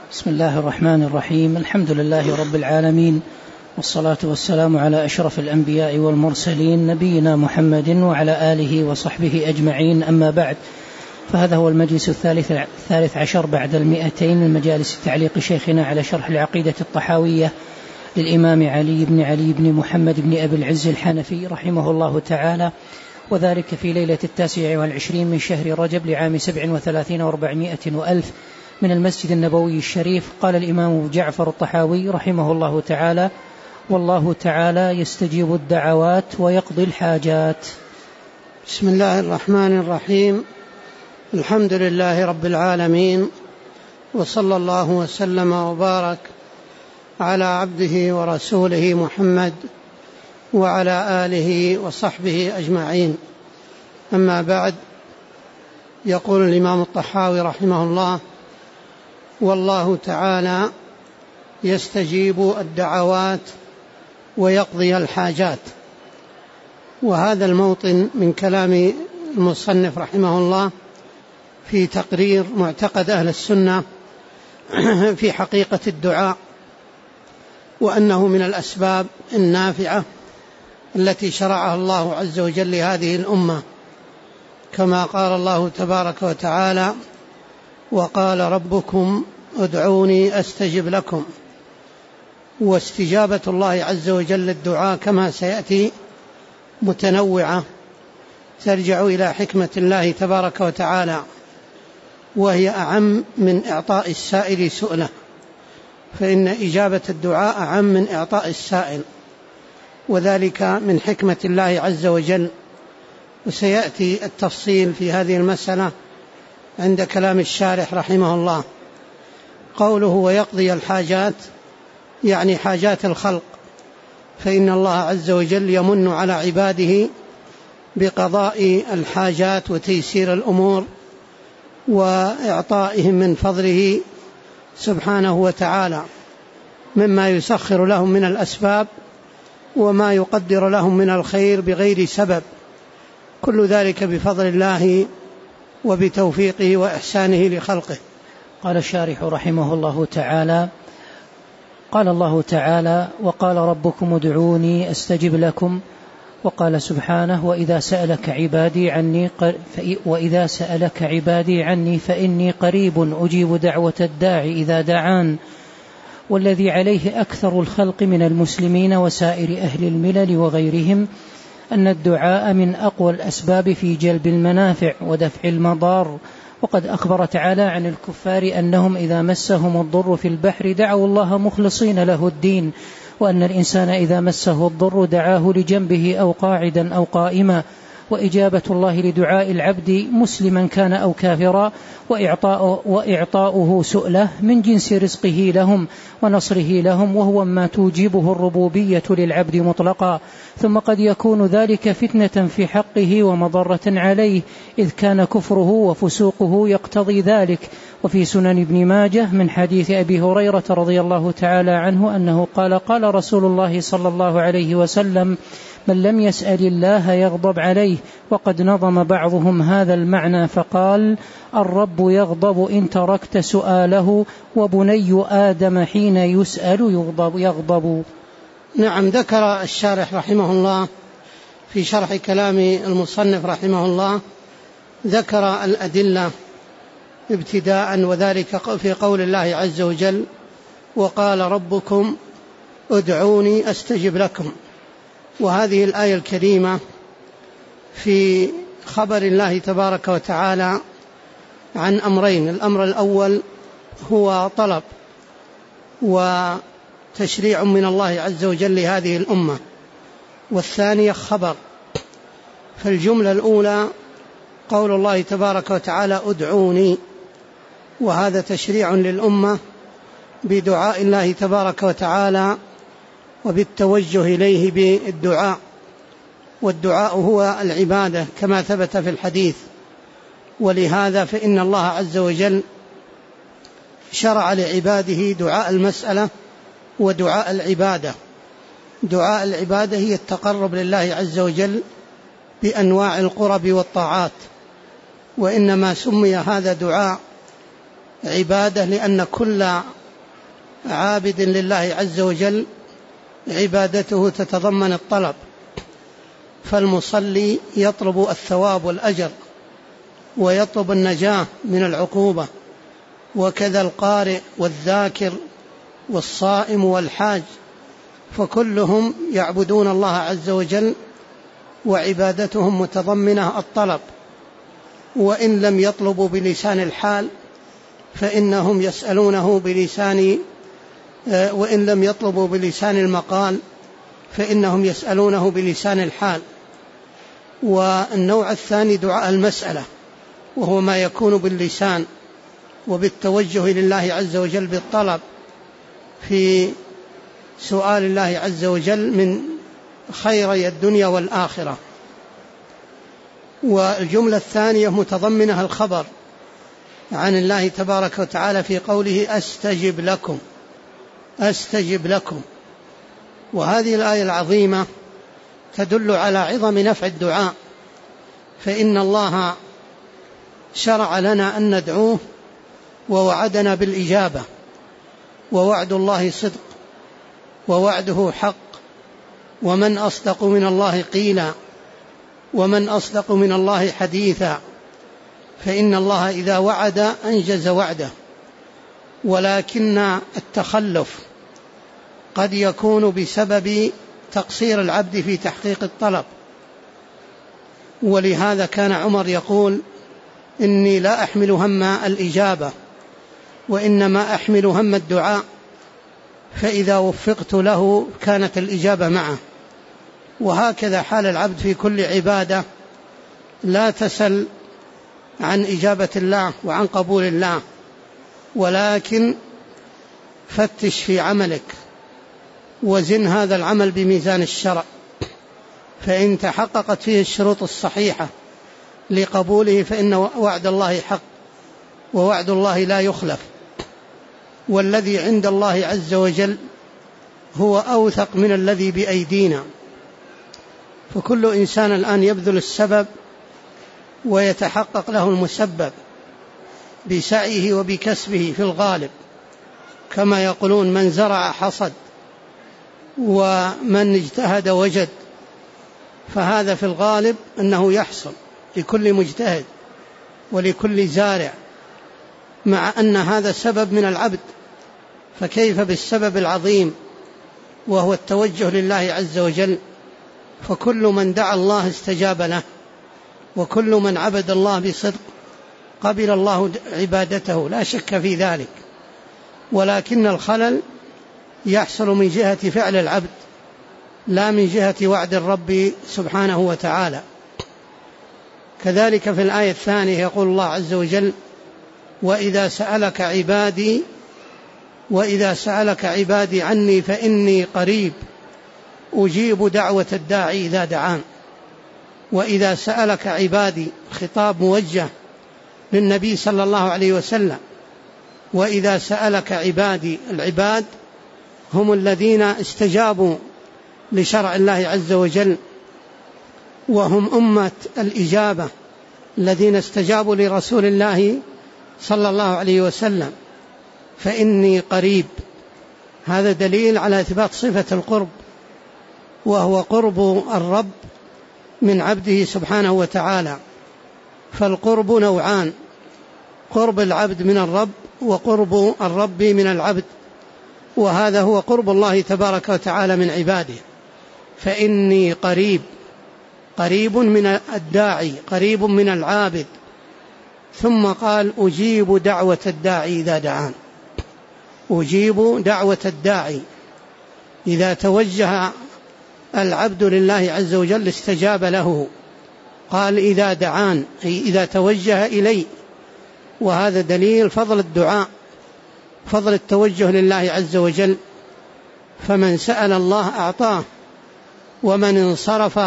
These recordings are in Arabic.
بسم الله الرحمن الرحيم. الحمد لله رب العالمين، والصلاة والسلام على أشرف الأنبياء والمرسلين نبينا محمد وعلى آله وصحبه أجمعين. أما بعد، فهذا هو المجلس الثالث عشر بعد 200 من مجالس تعليق شيخنا على شرح العقيدة الطحاوية للإمام علي بن محمد بن أبي العز الحنفي رحمه الله تعالى، وذلك في ليلة 29 من شهر رجب لعام 37 و400 وألف من المسجد النبوي الشريف. قال الإمام جعفر الطحاوي رحمه الله تعالى: والله تعالى يستجيب الدعوات ويقضي الحاجات. بسم الله الرحمن الرحيم. الحمد لله رب العالمين، وصلى الله وسلم وبارك على عبده ورسوله محمد وعلى آله وصحبه أجمعين. أما بعد، يقول الإمام الطحاوي رحمه الله: والله تعالى يستجيب الدعوات ويقضي الحاجات. وهذا الموطن من كلام المصنف رحمه الله في تقرير معتقد أهل السنة في حقيقة الدعاء، وأنه من الأسباب النافعة التي شرعها الله عز وجل لهذه الأمة، كما قال الله تبارك وتعالى: وقال ربكم ادعوني أستجب لكم. واستجابة الله عز وجل للدعاء كما سيأتي متنوعة، ترجع إلى حكمة الله تبارك وتعالى، وهي أعم من إعطاء السائل سؤله، فإن إجابة الدعاء أعم من إعطاء السائل، وذلك من حكمة الله عز وجل. وسيأتي التفصيل في هذه المسألة عند كلام الشارح رحمه الله. قوله ويقضي الحاجات يعني حاجات الخلق، فإن الله عز وجل يمن على عباده بقضاء الحاجات وتيسير الأمور وإعطائهم من فضله سبحانه وتعالى، مما يسخر لهم من الأسباب وما يقدر لهم من الخير بغير سبب، كل ذلك بفضل الله وبتوفيقه وإحسانه لخلقه. قال الشارح رحمه الله تعالى: قال الله تعالى: وقال ربكم ادعوني أستجب لكم. وقال سبحانه: وإذا سألك عبادي عني فإني قريب أجيب دعوة الداعي إذا دعان. والذي عليه أكثر الخلق من المسلمين وسائر أهل الملل وغيرهم أن الدعاء من أقوى الأسباب في جلب المنافع ودفع المضار. وقد أخبر تعالى عن الكفار أنهم إذا مسهم الضر في البحر دعوا الله مخلصين له الدين، وأن الإنسان إذا مسه الضر دعاه لجنبه أو قاعدا أو قائما. وإجابة الله لدعاء العبد مسلما كان أو كافرا وإعطاؤه سؤله من جنس رزقه لهم ونصره لهم، وهو ما توجبه الربوبية للعبد مطلقا. ثم قد يكون ذلك فتنة في حقه ومضرة عليه، إذ كان كفره وفسوقه يقتضي ذلك. وفي سنن ابن ماجه من حديث أبي هريرة رضي الله تعالى عنه أنه قال: قال رسول الله صلى الله عليه وسلم: من لم يسأل الله يغضب عليه. وقد نظم بعضهم هذا المعنى فقال: الرب يغضب إن تركت سؤاله، وبني آدم حين يسأل يغضب. نعم. ذكر الشارح رحمه الله في شرح كلام المصنف رحمه الله، ذكر الأدلة ابتداء، وذلك في قول الله عز وجل: وقال ربكم ادعوني أستجب لكم. وهذه الآية الكريمة في خبر الله تبارك وتعالى عن أمرين: الأمر الأول هو طلب وتشريع من الله عز وجل لهذه الأمة، والثانية خبر. فالجملة الأولى قول الله تبارك وتعالى ادعوني، وهذا تشريع للأمة بدعاء الله تبارك وتعالى وبالتوجه إليه بالدعاء، والدعاء هو العبادة كما ثبت في الحديث. ولهذا فإن الله عز وجل شرع لعباده دعاء المسألة ودعاء العبادة. دعاء العبادة هي التقرب لله عز وجل بأنواع القرب والطاعات، وإنما سمي هذا دعاء عبادة لأن كل عابد لله عز وجل عبادته تتضمن الطلب، فالمصلي يطلب الثواب والأجر ويطلب النجاة من العقوبة، وكذا القارئ والذاكر والصائم والحاج، فكلهم يعبدون الله عز وجل وعبادتهم متضمنة الطلب، وإن لم يطلبوا بلسان الحال فإنهم يسألونه وإن لم يطلبوا بلسان المقال فإنهم يسألونه بلسان الحال. والنوع الثاني دعاء المسألة، وهو ما يكون باللسان وبالتوجه لله عز وجل بالطلب في سؤال الله عز وجل من خيري الدنيا والآخرة. والجملة الثانية متضمنها الخبر عن الله تبارك وتعالى في قوله أستجب لكم. وهذه الآية العظيمة تدل على عظم نفع الدعاء، فإن الله شرع لنا أن ندعوه ووعدنا بالإجابة، ووعد الله صدق ووعده حق، ومن أصدق من الله قيلا ومن أصدق من الله حديثا، فإن الله إذا وعد أنجز وعده. ولكن التخلف قد يكون بسبب تقصير العبد في تحقيق الطلب، ولهذا كان عمر يقول: إني لا أحمل هم الإجابة وإنما أحمل هم الدعاء، فإذا وفقت له كانت الإجابة معه. وهكذا حال العبد في كل عبادة، لا تسل عن إجابة الله وعن قبول الله، ولكن فتش في عملك وزن هذا العمل بميزان الشرع، فإن تحققت فيه الشروط الصحيحة لقبوله فإن وعد الله حق ووعد الله لا يخلف، والذي عند الله عز وجل هو أوثق من الذي بأيدينا. فكل إنسان الآن يبذل السبب ويتحقق له المسبب بسعيه وبكسبه في الغالب، كما يقولون: من زرع حصد ومن اجتهد وجد. فهذا في الغالب أنه يحصل لكل مجتهد ولكل زارع، مع أن هذا سبب من العبد، فكيف بالسبب العظيم وهو التوجه لله عز وجل؟ فكل من دعا الله استجاب له، وكل من عبد الله بصدق قبل الله عبادته، لا شك في ذلك. ولكن الخلل يحصل من جهة فعل العبد لا من جهة وعد الرب سبحانه وتعالى. كذلك في الآية الثانية يقول الله عز وجل: وإذا سألك عبادي عني فإني قريب أجيب دعوة الداعي إذا دعان. وإذا سألك عبادي، خطاب موجه للنبي صلى الله عليه وسلم. وإذا سألك عبادي، العباد هم الذين استجابوا لشرع الله عز وجل، وهم أمة الإجابة الذين استجابوا لرسول الله صلى الله عليه وسلم. فإني قريب، هذا دليل على إثبات صفة القرب، وهو قرب الرب من عبده سبحانه وتعالى. فالقرب نوعان: قرب العبد من الرب وقرب الرب من العبد، وهذا هو قرب الله تبارك وتعالى من عباده. فإني قريب، قريب من الداعي، قريب من العابد. ثم قال: أجيب دعوة الداعي إذا دعان. أجيب دعوة الداعي، إذا توجه العبد لله عز وجل استجاب له. قال: إذا دعان، أي إذا توجه إلي. وهذا دليل فضل الدعاء، فضل التوجه لله عز وجل. فمن سأل الله أعطاه، ومن انصرف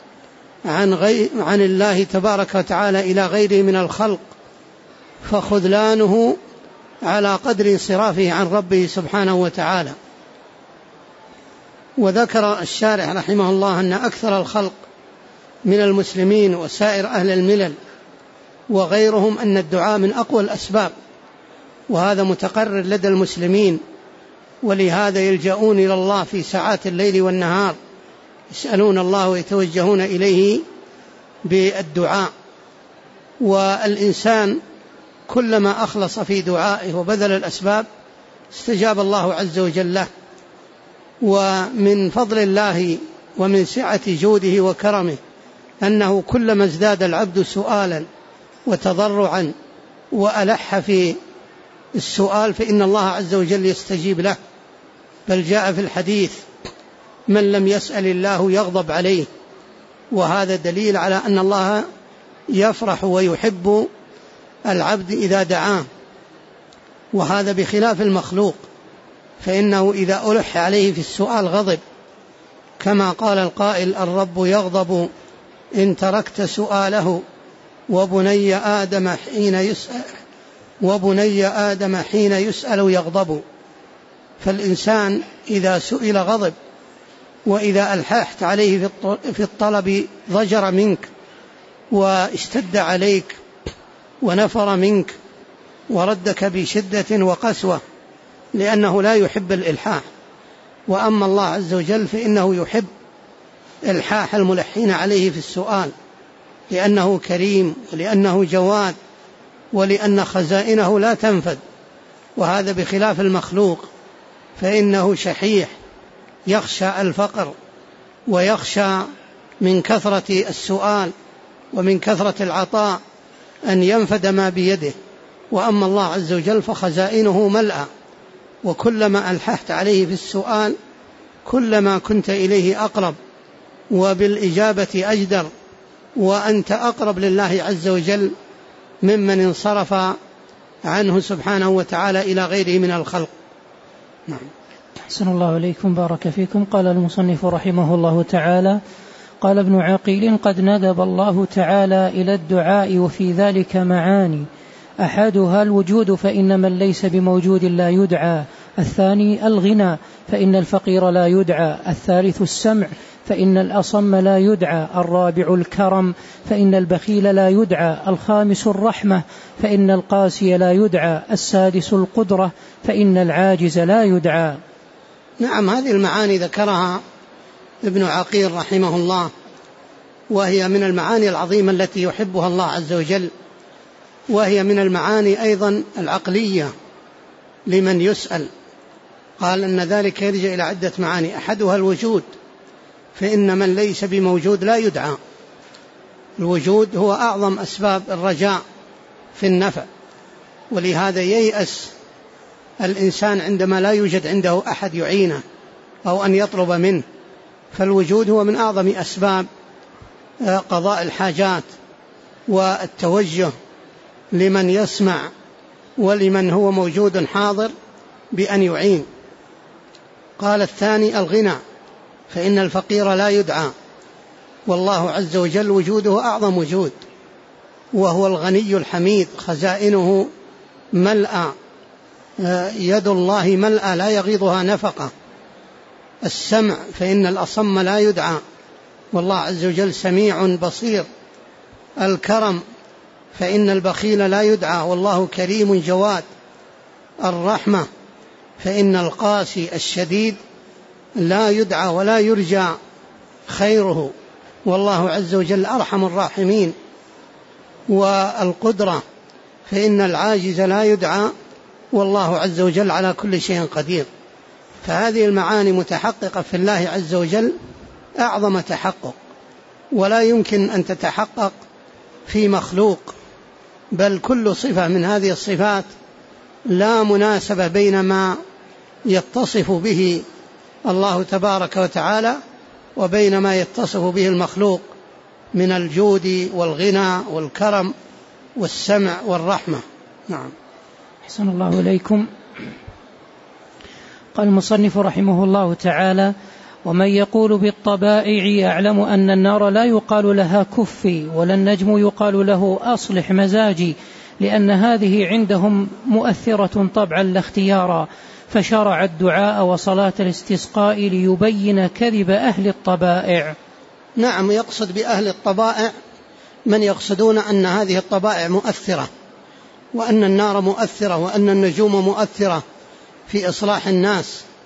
عن الله تبارك وتعالى إلى غيره من الخلق فخذلانه على قدر انصرافه عن ربه سبحانه وتعالى. وذكر الشارح رحمه الله أن أكثر الخلق من المسلمين وسائر أهل الملل وغيرهم أن الدعاء من أقوى الأسباب، وهذا متقرر لدى المسلمين، ولهذا يلجؤون إلى الله في ساعات الليل والنهار، يسألون الله ويتوجهون إليه بالدعاء. والإنسان كلما أخلص في دعائه وبذل الأسباب استجاب الله عز وجل له. ومن فضل الله ومن سعة جوده وكرمه أنه كلما ازداد العبد سؤالا وتضرعا وألح في السؤال فإن الله عز وجل يستجيب له. بل جاء في الحديث: من لم يسأل الله يغضب عليه. وهذا دليل على أن الله يفرح ويحب العبد إذا دعاه، وهذا بخلاف المخلوق، فإنه إذا ألح عليه في السؤال غضب، كما قال القائل: الرب يغضب إن تركت سؤاله وبني آدم حين يسأل يغضب. فالإنسان إذا سئل غضب، وإذا ألححت عليه في الطلب ضجر منك واشتد عليك ونفر منك وردك بشدة وقسوة، لأنه لا يحب الإلحاح. وأما الله عز وجل فإنه يحب إلحاح الملحين عليه في السؤال، لأنه كريم ولأنه جواد ولأن خزائنه لا تنفد. وهذا بخلاف المخلوق، فإنه شحيح يخشى الفقر ويخشى من كثرة السؤال ومن كثرة العطاء أن ينفد ما بيده. وأما الله عز وجل فخزائنه ملأى، وكلما ألححت عليه في السؤال كلما كنت إليه أقرب وبالإجابة أجدر، وأنت أقرب لله عز وجل ممن انصرف عنه سبحانه وتعالى إلى غيره من الخلق. نعم. أحسن الله إليكم، بارك فيكم. قال المصنف رحمه الله تعالى: قال ابن عقيل: قد ندب الله تعالى إلى الدعاء وفي ذلك معاني، أحدها الوجود فإن من ليس بموجود لا يدعى، الثاني الغنى فإن الفقير لا يدعى، الثالث السمع فإن الأصم لا يدعى، الرابع الكرم فإن البخيل لا يدعى، الخامس الرحمة فإن القاسي لا يدعى، السادس القدرة فإن العاجز لا يدعى. نعم، هذه المعاني ذكرها ابن عقيل رحمه الله، وهي من المعاني العظيمة التي يحبها الله عز وجل، وهي من المعاني أيضا العقلية لمن يسأل. قال أن ذلك يرجع إلى عدة معاني، أحدها الوجود فإن من ليس بموجود لا يدعى. الوجود هو أعظم أسباب الرجاء في النفع، ولهذا ييأس الإنسان عندما لا يوجد عنده أحد يعينه أو أن يطلب منه. فالوجود هو من أعظم أسباب قضاء الحاجات والتوجه لمن يسمع ولمن هو موجود حاضر بأن يعين. قال الثاني الغنى فإن الفقير لا يدعى، والله عز وجل وجوده أعظم وجود، وهو الغني الحميد، خزائنه ملأى، يد الله ملأى لا يغيضها نفقة. السمع فإن الأصم لا يدعى، والله عز وجل سميع بصير. الكرم فإن البخيل لا يدعى، والله كريم جواد. الرحمة فإن القاسي الشديد لا يدعى ولا يرجى خيره، والله عز وجل أرحم الراحمين. والقدرة فإن العاجز لا يدعى، والله عز وجل على كل شيء قدير. فهذه المعاني متحققة في الله عز وجل أعظم تحقق، ولا يمكن أن تتحقق في مخلوق، بل كل صفة من هذه الصفات لا مناسبة بين ما يتصف به الله تبارك وتعالى وبين ما يتصف به المخلوق من الجود والغنى والكرم والسمع والرحمة. نعم. أحسن الله إليكم. قال المصنف رحمه الله تعالى: ومن يقول بالطبائع يعلم أن النار لا يقال لها كفي، ولا النجم يقال له أصلح مزاجي، لأن هذه عندهم مؤثرة طبعا لا اختيارا، فشرع الدعاء وصلاة الاستسقاء ليبين كذب أهل الطبائع. نعم، يقصد بأهل الطبائع من يقصدون أن هذه الطبائع مؤثرة، وأن النار مؤثرة، وأن النجوم مؤثرة في إصلاح الناس،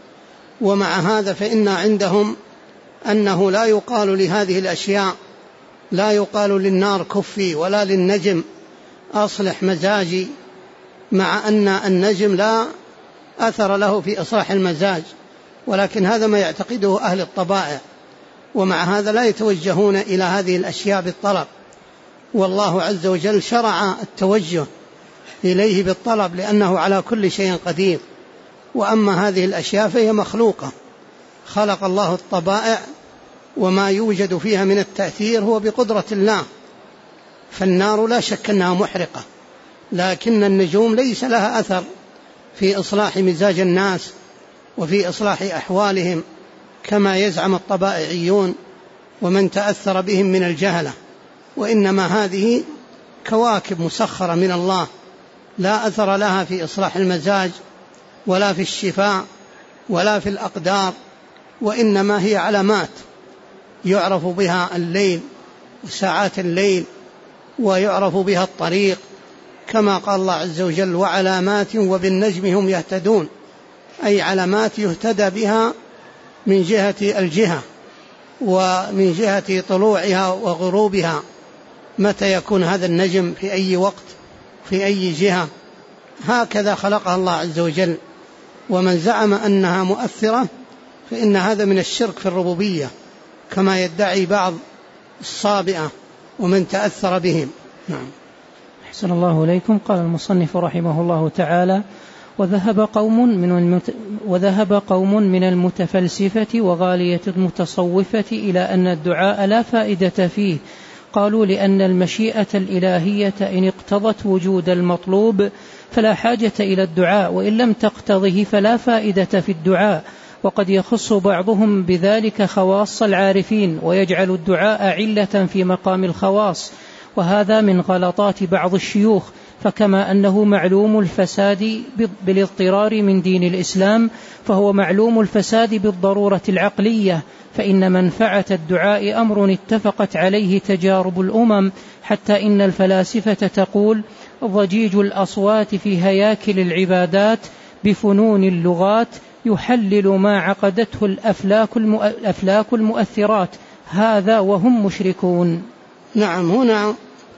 ومع هذا فإن عندهم أنه لا يقال لهذه الأشياء، لا يقال للنار كفي ولا للنجم أصلح مزاجي، مع أن النجم لا أثر له في إصلاح المزاج، ولكن هذا ما يعتقده أهل الطبائع، ومع هذا لا يتوجهون إلى هذه الأشياء بالطلب، والله عز وجل شرع التوجه إليه بالطلب لأنه على كل شيء قدير. وأما هذه الأشياء فهي مخلوقة، خلق الله الطبائع وما يوجد فيها من التأثير هو بقدرة الله. فالنار لا شك أنها محرقة، لكن النجوم ليس لها أثر في إصلاح مزاج الناس وفي إصلاح أحوالهم كما يزعم الطبائعيون ومن تأثر بهم من الجهلة، وإنما هذه كواكب مسخرة من الله لا أثر لها في إصلاح المزاج ولا في الشفاء ولا في الأقدار، وإنما هي علامات يعرف بها الليل وساعات الليل ويعرف بها الطريق، كما قال الله عز وجل وعلامات وبالنجم هم يهتدون، أي علامات يهتدى بها من جهة الجهة ومن جهة طلوعها وغروبها، متى يكون هذا النجم في أي وقت في أي جهة، هكذا خلقها الله عز وجل. ومن زعم أنها مؤثرة فإن هذا من الشرك في الربوبية كما يدعي بعض الصابئة ومن تأثر بهم. نعم. أحسن الله إليكم. قال المصنف رحمه الله تعالى: وذهب قوم من المتفلسفة وغالية المتصوفة إلى أن الدعاء لا فائدة فيه. قالوا لأن المشيئة الإلهية إن اقتضت وجود المطلوب فلا حاجة إلى الدعاء، وإن لم تقتضه فلا فائدة في الدعاء. وقد يخص بعضهم بذلك خواص العارفين ويجعل الدعاء علة في مقام الخواص، وهذا من غلطات بعض الشيوخ. فكما أنه معلوم الفساد بالاضطرار من دين الإسلام، فهو معلوم الفساد بالضرورة العقلية، فإن منفعة الدعاء أمر اتفقت عليه تجارب الأمم، حتى إن الفلاسفة تقول: ضجيج الأصوات في هياكل العبادات بفنون اللغات يحلل ما عقدته الأفلاك المؤثرات، هذا وهم مشركون. نعم. هنا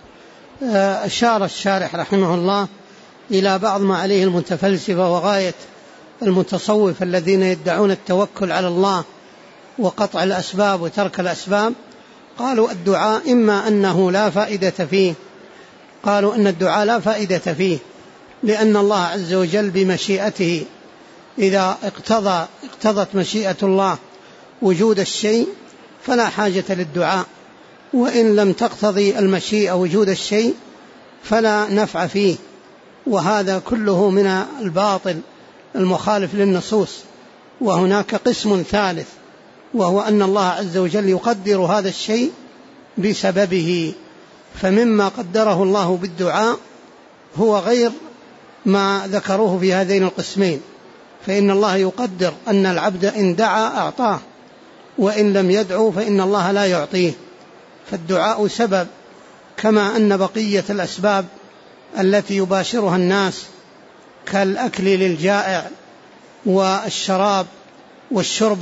أشار الشارح رحمه الله إلى بعض ما عليه المتفلسفة وغاية المتصوف الذين يدعون التوكل على الله وقطع الأسباب وترك الأسباب. قالوا الدعاء إما أنه لا فائدة فيه، قالوا أن الدعاء لا فائدة فيه لأن الله عز وجل بمشيئته إذا اقتضت مشيئة الله وجود الشيء فلا حاجة للدعاء، وإن لم تقتضي المشيئة وجود الشيء فلا نفع فيه. وهذا كله من الباطل المخالف للنصوص. وهناك قسم ثالث، وهو أن الله عز وجل يقدر هذا الشيء بسببه، فمما قدره الله بالدعاء هو غير ما ذكروه في هذين القسمين. فإن الله يقدر أن العبد إن دعا أعطاه، وإن لم يدعو فإن الله لا يعطيه. فالدعاء سبب، كما أن بقية الأسباب التي يباشرها الناس كالأكل للجائع والشراب والشرب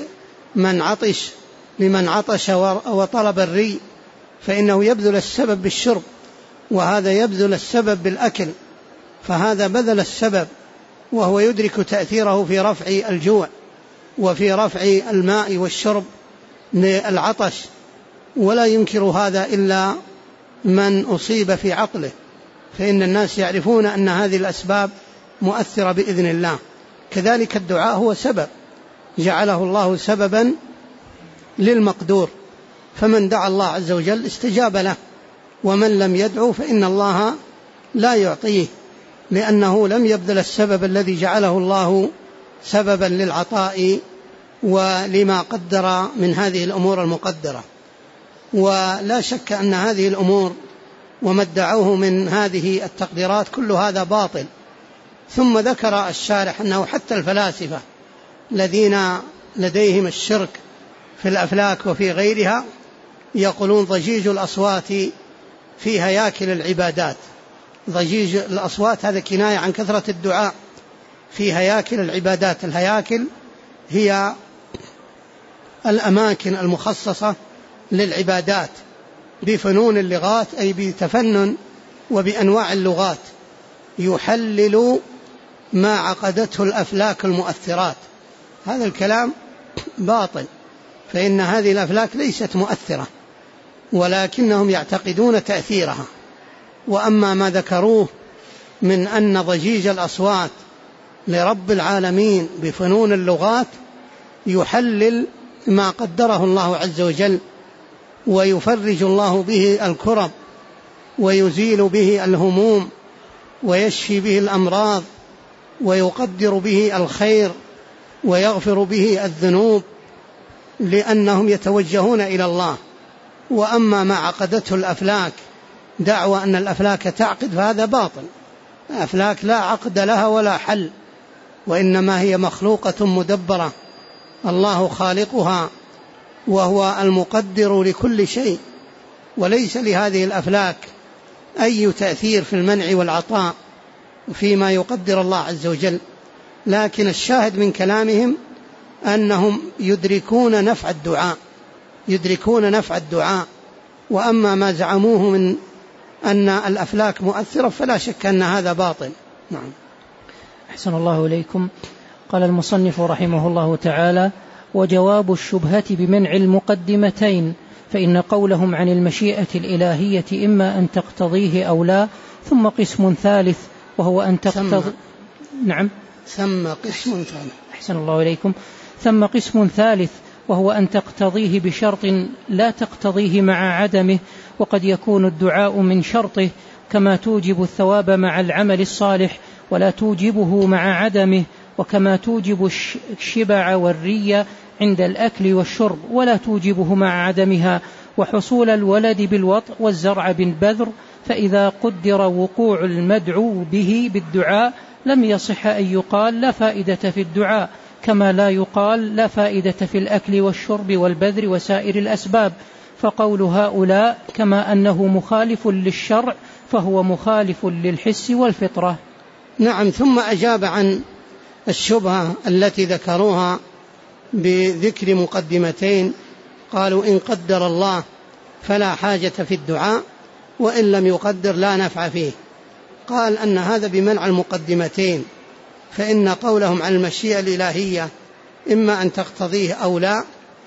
لمن عطش وطلب الري، فإنه يبذل السبب بالشرب، وهذا يبذل السبب بالأكل، فهذا بذل السبب وهو يدرك تأثيره في رفع الجوع وفي رفع الماء والشرب للعطش، ولا ينكر هذا إلا من أصيب في عقله، فإن الناس يعرفون أن هذه الأسباب مؤثرة بإذن الله. كذلك الدعاء هو سبب جعله الله سببا للمقدور، فمن دعا الله عز وجل استجاب له، ومن لم يدعو فإن الله لا يعطيه، لأنه لم يبذل السبب الذي جعله الله سببا للعطاء ولما قدر من هذه الأمور المقدرة. ولا شك أن هذه الأمور وما ادعوه من هذه التقديرات كل هذا باطل. ثم ذكر الشارح أنه حتى الفلاسفة الذين لديهم الشرك في الأفلاك وفي غيرها يقولون ضجيج الأصوات في هياكل العبادات. ضجيج الأصوات هذا كناية عن كثرة الدعاء في هياكل العبادات. الهياكل هي الأماكن المخصصة للعبادات بفنون اللغات، أي بتفنن وبأنواع اللغات، يحلل ما عقدته الأفلاك المؤثرات. هذا الكلام باطل، فإن هذه الأفلاك ليست مؤثرة ولكنهم يعتقدون تأثيرها. وأما ما ذكروه من أن ضجيج الأصوات لرب العالمين بفنون اللغات يحلل ما قدره الله عز وجل، ويفرج الله به الكرب، ويزيل به الهموم، ويشفي به الأمراض، ويقدر به الخير، ويغفر به الذنوب، لأنهم يتوجهون إلى الله. وأما ما عقدته الأفلاك دعوى أن الأفلاك تعقد فهذا باطل. الأفلاك لا عقد لها ولا حل، وإنما هي مخلوقة مدبرة، الله خالقها وهو المقدر لكل شيء، وليس لهذه الأفلاك أي تأثير في المنع والعطاء فيما يقدر الله عز وجل. لكن الشاهد من كلامهم أنهم يدركون نفع الدعاء. وأما ما زعموه من أن الأفلاك مؤثرة فلا شك أن هذا باطل. نعم. أحسن الله إليكم. قال المصنف رحمه الله تعالى: وجواب الشبهة بمنع المقدمتين، فإن قولهم عن المشيئة الإلهية إما أن تقتضيه أو لا، ثم قسم ثالث وهو أن تقتضي. نعم. ثم قسم ثالث. أحسن الله إليكم. ثم قسم ثالث وهو أن تقتضيه بشرط لا تقتضيه مع عدمه، وقد يكون الدعاء من شرطه كما توجب الثواب مع العمل الصالح ولا توجبه مع عدمه، وكما توجب الشبع والري عند الأكل والشرب ولا توجبه مع عدمها، وحصول الولد بالوطء والزرع بالبذر. فإذا قدر وقوع المدعو به بالدعاء لم يصح أن يقال لا فائدة في الدعاء، كما لا يقال لا فائدة في الأكل والشرب والبذر وسائر الأسباب. فقول هؤلاء كما أنه مخالف للشرع فهو مخالف للحس والفطرة. نعم. ثم أجاب عن الشبهة التي ذكروها بذكر مقدمتين، قالوا إن قدر الله فلا حاجة في الدعاء، وإن لم يقدر لا نفع فيه. قال أن هذا بمنع المقدمتين، فإن قولهم عن المشيئة الإلهية إما أن تقتضيه أو لا،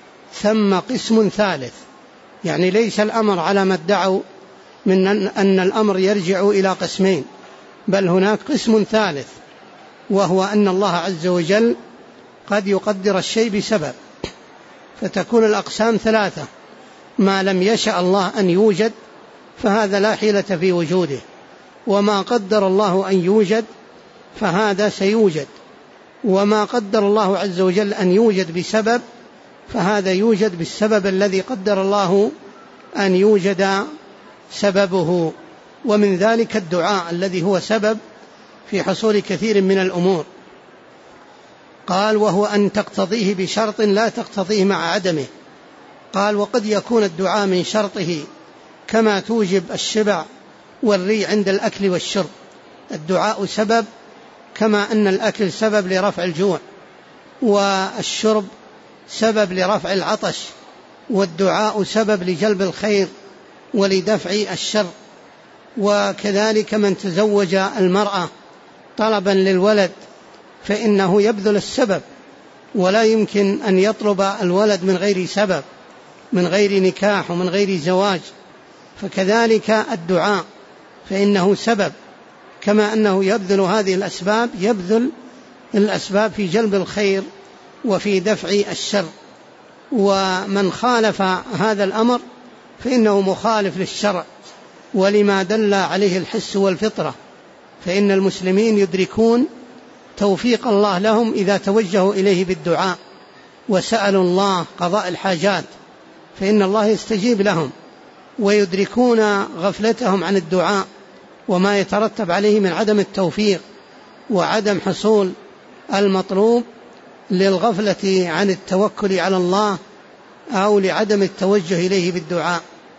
ثم قسم ثالث، يعني ليس الأمر على ما ادعوا من أن الأمر يرجع إلى قسمين، بل هناك قسم ثالث، وهو أن الله عز وجل قد يقدر الشيء بسبب، فتكون الأقسام ثلاثة: ما لم يشأ الله أن يوجد فهذا لا حيلة في وجوده، وما قدر الله أن يوجد فهذا سيوجد، وما قدر الله عز وجل أن يوجد بسبب فهذا يوجد بالسبب الذي قدر الله أن يوجد سببه. ومن ذلك الدعاء الذي هو سبب في حصول كثير من الأمور. قال وهو أن تقتضيه بشرط لا تقتضيه مع عدمه. قال وقد يكون الدعاء من شرطه كما توجب الشبع والري عند الأكل والشرب. الدعاء سبب كما أن الأكل سبب لرفع الجوع، والشرب سبب لرفع العطش، والدعاء سبب لجلب الخير ولدفع الشر. وكذلك من تزوج المرأة طلبا للولد فإنه يبذل السبب، ولا يمكن أن يطلب الولد من غير سبب، من غير نكاح ومن غير زواج. فكذلك الدعاء فإنه سبب، كما أنه يبذل هذه الأسباب، يبذل الأسباب في جلب الخير وفي دفع الشر. ومن خالف هذا الأمر فإنه مخالف للشرع ولما دل عليه الحس والفطرة. فإن المسلمين يدركون توفيق الله لهم إذا توجهوا إليه بالدعاء وسألوا الله قضاء الحاجات، فإن الله يستجيب لهم، ويدركون غفلتهم عن الدعاء وما يترتب عليه من عدم التوفيق وعدم حصول المطلوب للغفلة عن التوكل على الله أو لعدم التوجه إليه بالدعاء.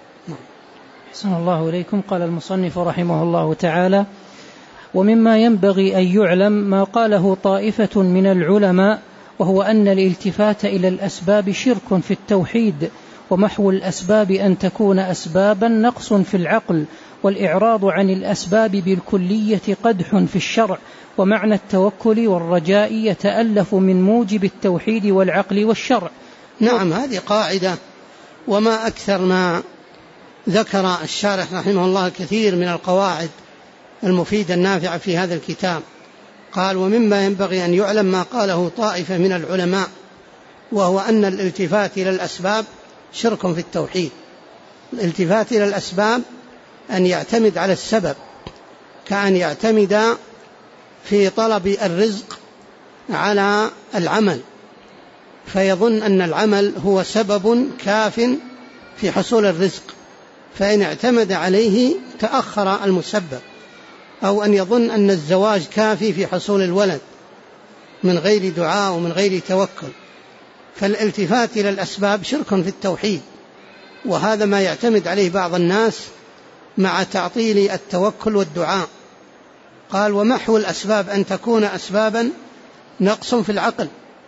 أحسن الله إليكم. قال المصنف رحمه الله تعالى: ومما ينبغي أن يعلم ما قاله طائفة من العلماء وهو أن الالتفات إلى الأسباب شرك في التوحيد، ومحو الأسباب أن تكون أسبابا نقص في العقل، والإعراض عن الأسباب بالكلية قدح في الشرع. ومعنى التوكل والرجاء يتألف من موجب التوحيد والعقل والشرع. نعم، هذه قاعدة، وما أكثر ما ذكر الشارح رحمه الله كثير من القواعد المفيدة النافعة في هذا الكتاب. قال: ومما ينبغي أن يعلم ما قاله طائفة من العلماء، وهو أن الالتفات إلى الأسباب شرك في التوحيد. الالتفات إلى الأسباب أن يعتمد على السبب، كأن يعتمد في طلب الرزق على العمل، فيظن أن العمل هو سبب كاف في حصول الرزق، فإن اعتمد عليه تأخر المسبب. أو أن يظن أن الزواج كافي في حصول الولد من غير دعاء ومن غير توكل. فالالتفات إلى الأسباب شرك في التوحيد، وهذا ما يعتمد عليه بعض الناس مع تعطيل التوكل والدعاء. قال: ومحو الأسباب أن تكون أسبابا نقص في العقل،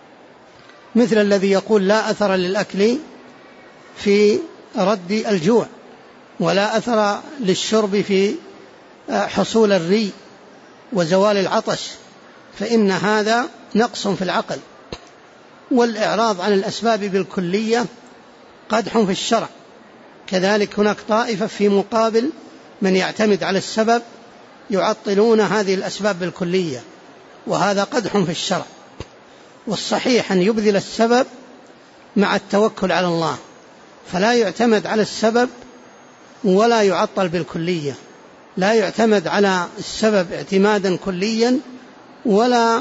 مثل الذي يقول لا أثر للأكل في رد الجوع، ولا أثر للشرب في حصول الري وزوال العطش، فإن هذا نقص في العقل. والإعراض عن الأسباب بالكلية قدح في الشرع. كذلك هناك طائفة في مقابل من يعتمد على السبب يعطلون هذه الأسباب بالكلية، وهذا قدح في الشرع. والصحيح أن يبذل السبب مع التوكل على الله، فلا يعتمد على السبب ولا يعطل بالكلية، لا يعتمد على السبب اعتمادا كليا ولا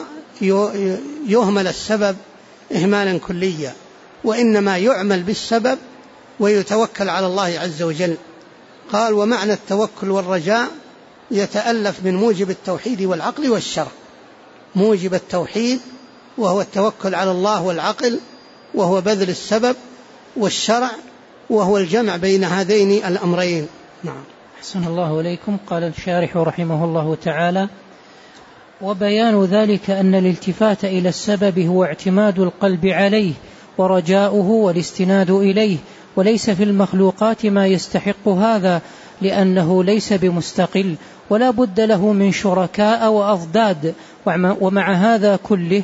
يهمل السبب إهمالا كليا، وإنما يعمل بالسبب ويتوكل على الله عز وجل. قال: ومعنى التوكل والرجاء يتألف من موجب التوحيد والعقل والشرع. موجب التوحيد وهو التوكل على الله والعقل، وهو بذل السبب، والشرع وهو الجمع بين هذين الأمرين. نعم. أحسن الله إليكم. قال الشارح رحمه الله تعالى: وبيان ذلك أن الالتفات إلى السبب هو اعتماد القلب عليه ورجاؤه والاستناد إليه، وليس في المخلوقات ما يستحق هذا، لأنه ليس بمستقل ولا بد له من شركاء وأضداد. ومع هذا كله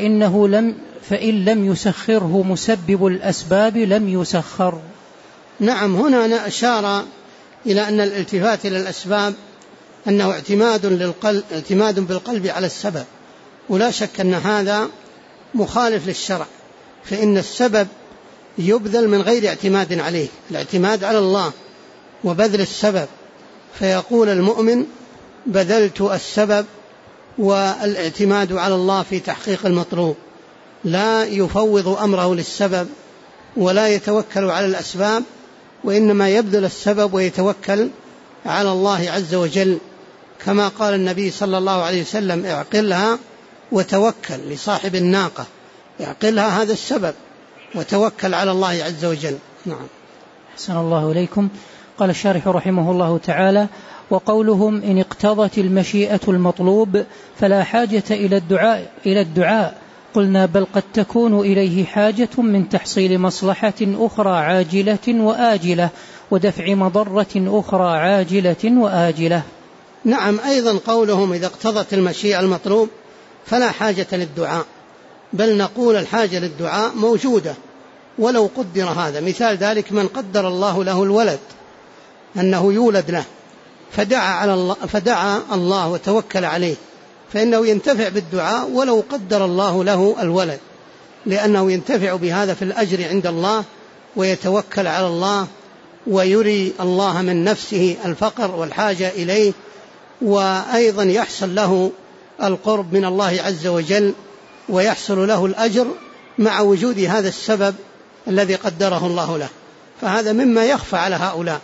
فإن لم يسخره مسبب الأسباب لم يسخر. نعم، هنا أشار إلى أن الالتفات إلى الأسباب أنه اعتماد بالقلب على السبب، ولا شك أن هذا مخالف للشرع، فإن السبب يبذل من غير اعتماد عليه، الاعتماد على الله وبذل السبب. فيقول المؤمن: بذلت السبب والاعتماد على الله في تحقيق المطلوب، لا يفوض أمره للسبب ولا يتوكل على الأسباب، وإنما يبذل السبب ويتوكل على الله عز وجل، كما قال النبي صلى الله عليه وسلم: اعقلها وتوكل لصاحب الناقة. اعقلها، هذا السبب، وتوكل على الله عز وجل. نعم. أحسن الله إليكم. قال الشارح رحمه الله تعالى: وقولهم إن اقتضت المشيئة المطلوب فلا حاجة إلى الدعاء، قلنا بل قد تكون إليه حاجة من تحصيل مصلحة أخرى عاجلة وآجلة، ودفع مضرة أخرى عاجلة وآجلة. نعم، أيضا قولهم إذا اقتضت المشيئة المطلوب فلا حاجة للدعاء، بل نقول الحاجة للدعاء موجودة ولو قدر هذا. مثال ذلك من قدر الله له الولد، أنه يولد له، فدعا الله وتوكل عليه، فإنه ينتفع بالدعاء ولو قدر الله له الولد، لأنه ينتفع بهذا في الأجر عند الله، ويتوكل على الله، ويري الله من نفسه الفقر والحاجة إليه، وأيضا يحصل له القرب من الله عز وجل، ويحصل له الأجر مع وجود هذا السبب الذي قدره الله له. فهذا مما يخفى على هؤلاء،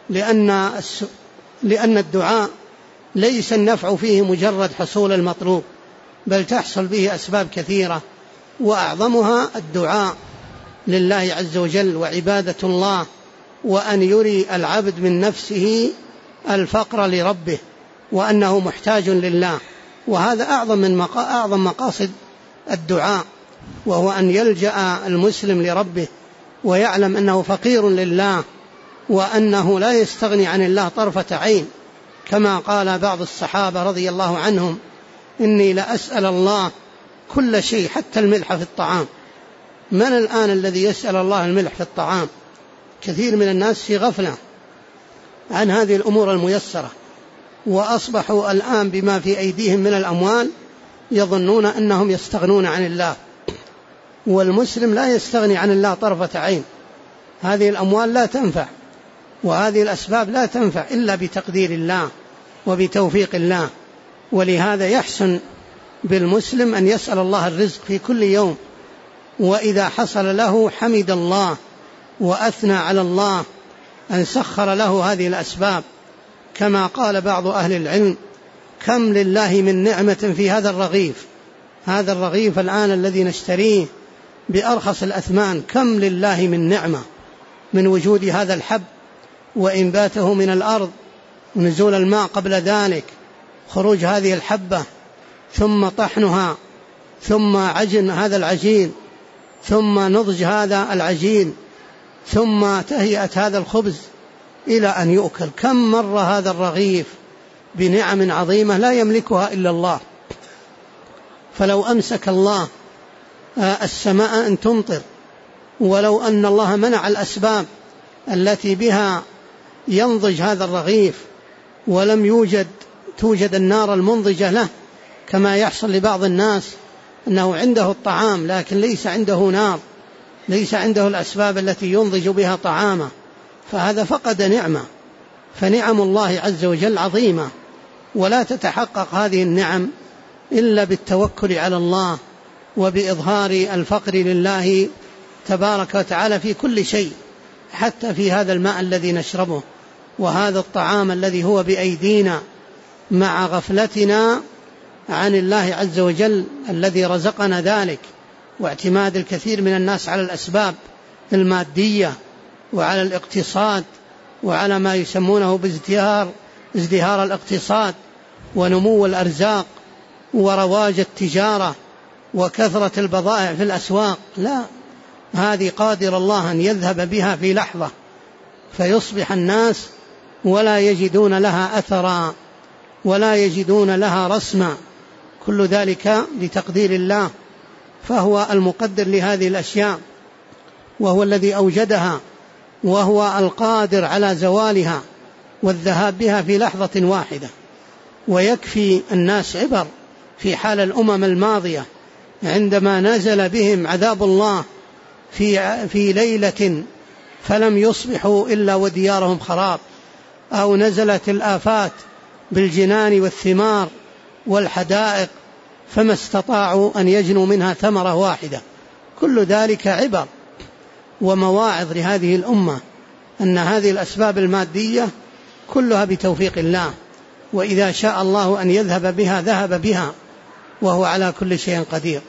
لأن الدعاء ليس النفع فيه مجرد حصول المطلوب، بل تحصل به أسباب كثيرة، وأعظمها الدعاء لله عز وجل وعبادة الله، وأن يري العبد من نفسه الفقر لربه وأنه محتاج لله، وهذا أعظم مقاصد الدعاء، وهو أن يلجأ المسلم لربه ويعلم أنه فقير لله وأنه لا يستغني عن الله طرفة عين، كما قال بعض الصحابة رضي الله عنهم: إني لأسأل الله كل شيء حتى الملح في الطعام. من الآن الذي يسأل الله الملح في الطعام؟ كثير من الناس في غفلة عن هذه الأمور الميسرة، وأصبحوا الآن بما في أيديهم من الأموال يظنون أنهم يستغنون عن الله، والمسلم لا يستغني عن الله طرفة عين. هذه الأموال لا تنفع وهذه الأسباب لا تنفع إلا بتقدير الله وبتوفيق الله. ولهذا يحسن بالمسلم أن يسأل الله الرزق في كل يوم، وإذا حصل له حمد الله وأثنى على الله أن سخر له هذه الأسباب، كما قال بعض أهل العلم: كم لله من نعمة في هذا الرغيف. هذا الرغيف الآن الذي نشتريه بأرخص الأثمان، كم لله من نعمة من وجود هذا الحب وإنباته من الأرض ونزول الماء قبل ذلك، خروج هذه الحبة ثم طحنها ثم عجن هذا العجين ثم نضج هذا العجين ثم تهيئة هذا الخبز إلى أن يؤكل. كم مر هذا الرغيف بنعم عظيمة لا يملكها إلا الله. فلو أمسك الله السماء أن تمطر، ولو أن الله منع الأسباب التي بها ينضج هذا الرغيف ولم توجد النار المنضجة له، كما يحصل لبعض الناس أنه عنده الطعام لكن ليس عنده نار، ليس عنده الأسباب التي ينضج بها طعامه، فهذا فقد نعمة. فنعم الله عز وجل عظيمة، ولا تتحقق هذه النعم إلا بالتوكل على الله وبإظهار الفقر لله تبارك وتعالى في كل شيء، حتى في هذا الماء الذي نشربه وهذا الطعام الذي هو بأيدينا، مع غفلتنا عن الله عز وجل الذي رزقنا ذلك، واعتماد الكثير من الناس على الأسباب المادية وعلى الاقتصاد وعلى ما يسمونه بازدهار الاقتصاد ونمو الأرزاق ورواج التجارة وكثرة البضائع في الأسواق. لا، هذه قادر الله أن يذهب بها في لحظة، فيصبح الناس ولا يجدون لها أثرا ولا يجدون لها رسما، كل ذلك بتقدير الله. فهو المقدر لهذه الأشياء، وهو الذي أوجدها، وهو القادر على زوالها والذهاب بها في لحظة واحدة. ويكفي الناس عبر في حال الأمم الماضية عندما نزل بهم عذاب الله في ليلة فلم يصبحوا إلا وديارهم خراب، أو نزلت الآفات بالجنان والثمار والحدائق فما استطاعوا أن يجنوا منها ثمرة واحدة. كل ذلك عبر ومواعظ لهذه الأمة أن هذه الأسباب المادية كلها بتوفيق الله، وإذا شاء الله أن يذهب بها ذهب بها، وهو على كل شيء قدير.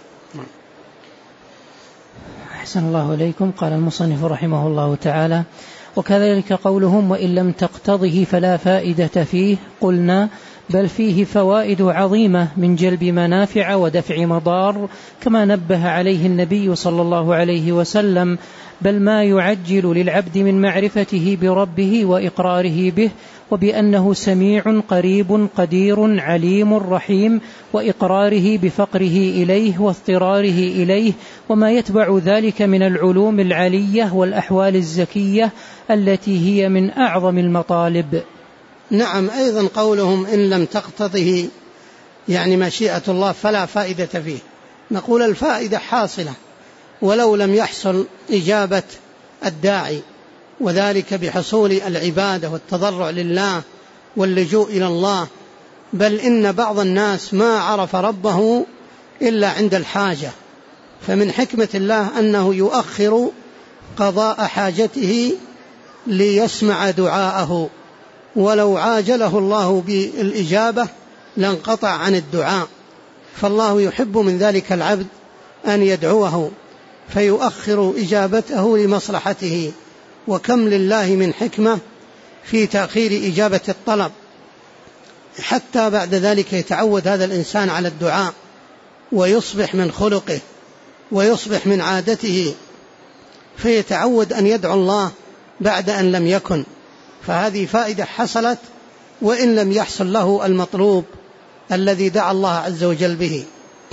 أحسن الله إليكم. قال المصنف رحمه الله تعالى: وكذلك قولهم: وإن لم تقتضه فلا فائدة فيه. قلنا: بل فيه فوائد عظيمة من جلب منافع ودفع مضار، كما نبه عليه النبي صلى الله عليه وسلم: بل ما يعجل للعبد من معرفته بربه وإقراره به، وبأنه سميع قريب قدير عليم رحيم، وإقراره بفقره إليه واضطراره إليه، وما يتبع ذلك من العلوم العلية والأحوال الزكية التي هي من أعظم المطالب. نعم، أيضا قولهم: إن لم تقتضه يعني مشيئة الله فلا فائدة فيه. نقول الفائدة حاصلة ولو لم يحصل إجابة الداعي، وذلك بحصول العبادة والتضرع لله واللجوء إلى الله. بل إن بعض الناس ما عرف ربه إلا عند الحاجة، فمن حكمة الله أنه يؤخر قضاء حاجته ليسمع دعاءه، ولو عاجله الله بالإجابة لانقطع عن الدعاء. فالله يحب من ذلك العبد أن يدعوه فيؤخر إجابته لمصلحته. وكم لله من حكمة في تأخير إجابة الطلب، حتى بعد ذلك يتعود هذا الإنسان على الدعاء ويصبح من خلقه ويصبح من عادته فيتعود أن يدعو الله بعد أن لم يكن، فهذه فائدة حصلت وإن لم يحصل له المطلوب الذي دعا الله عز وجل به.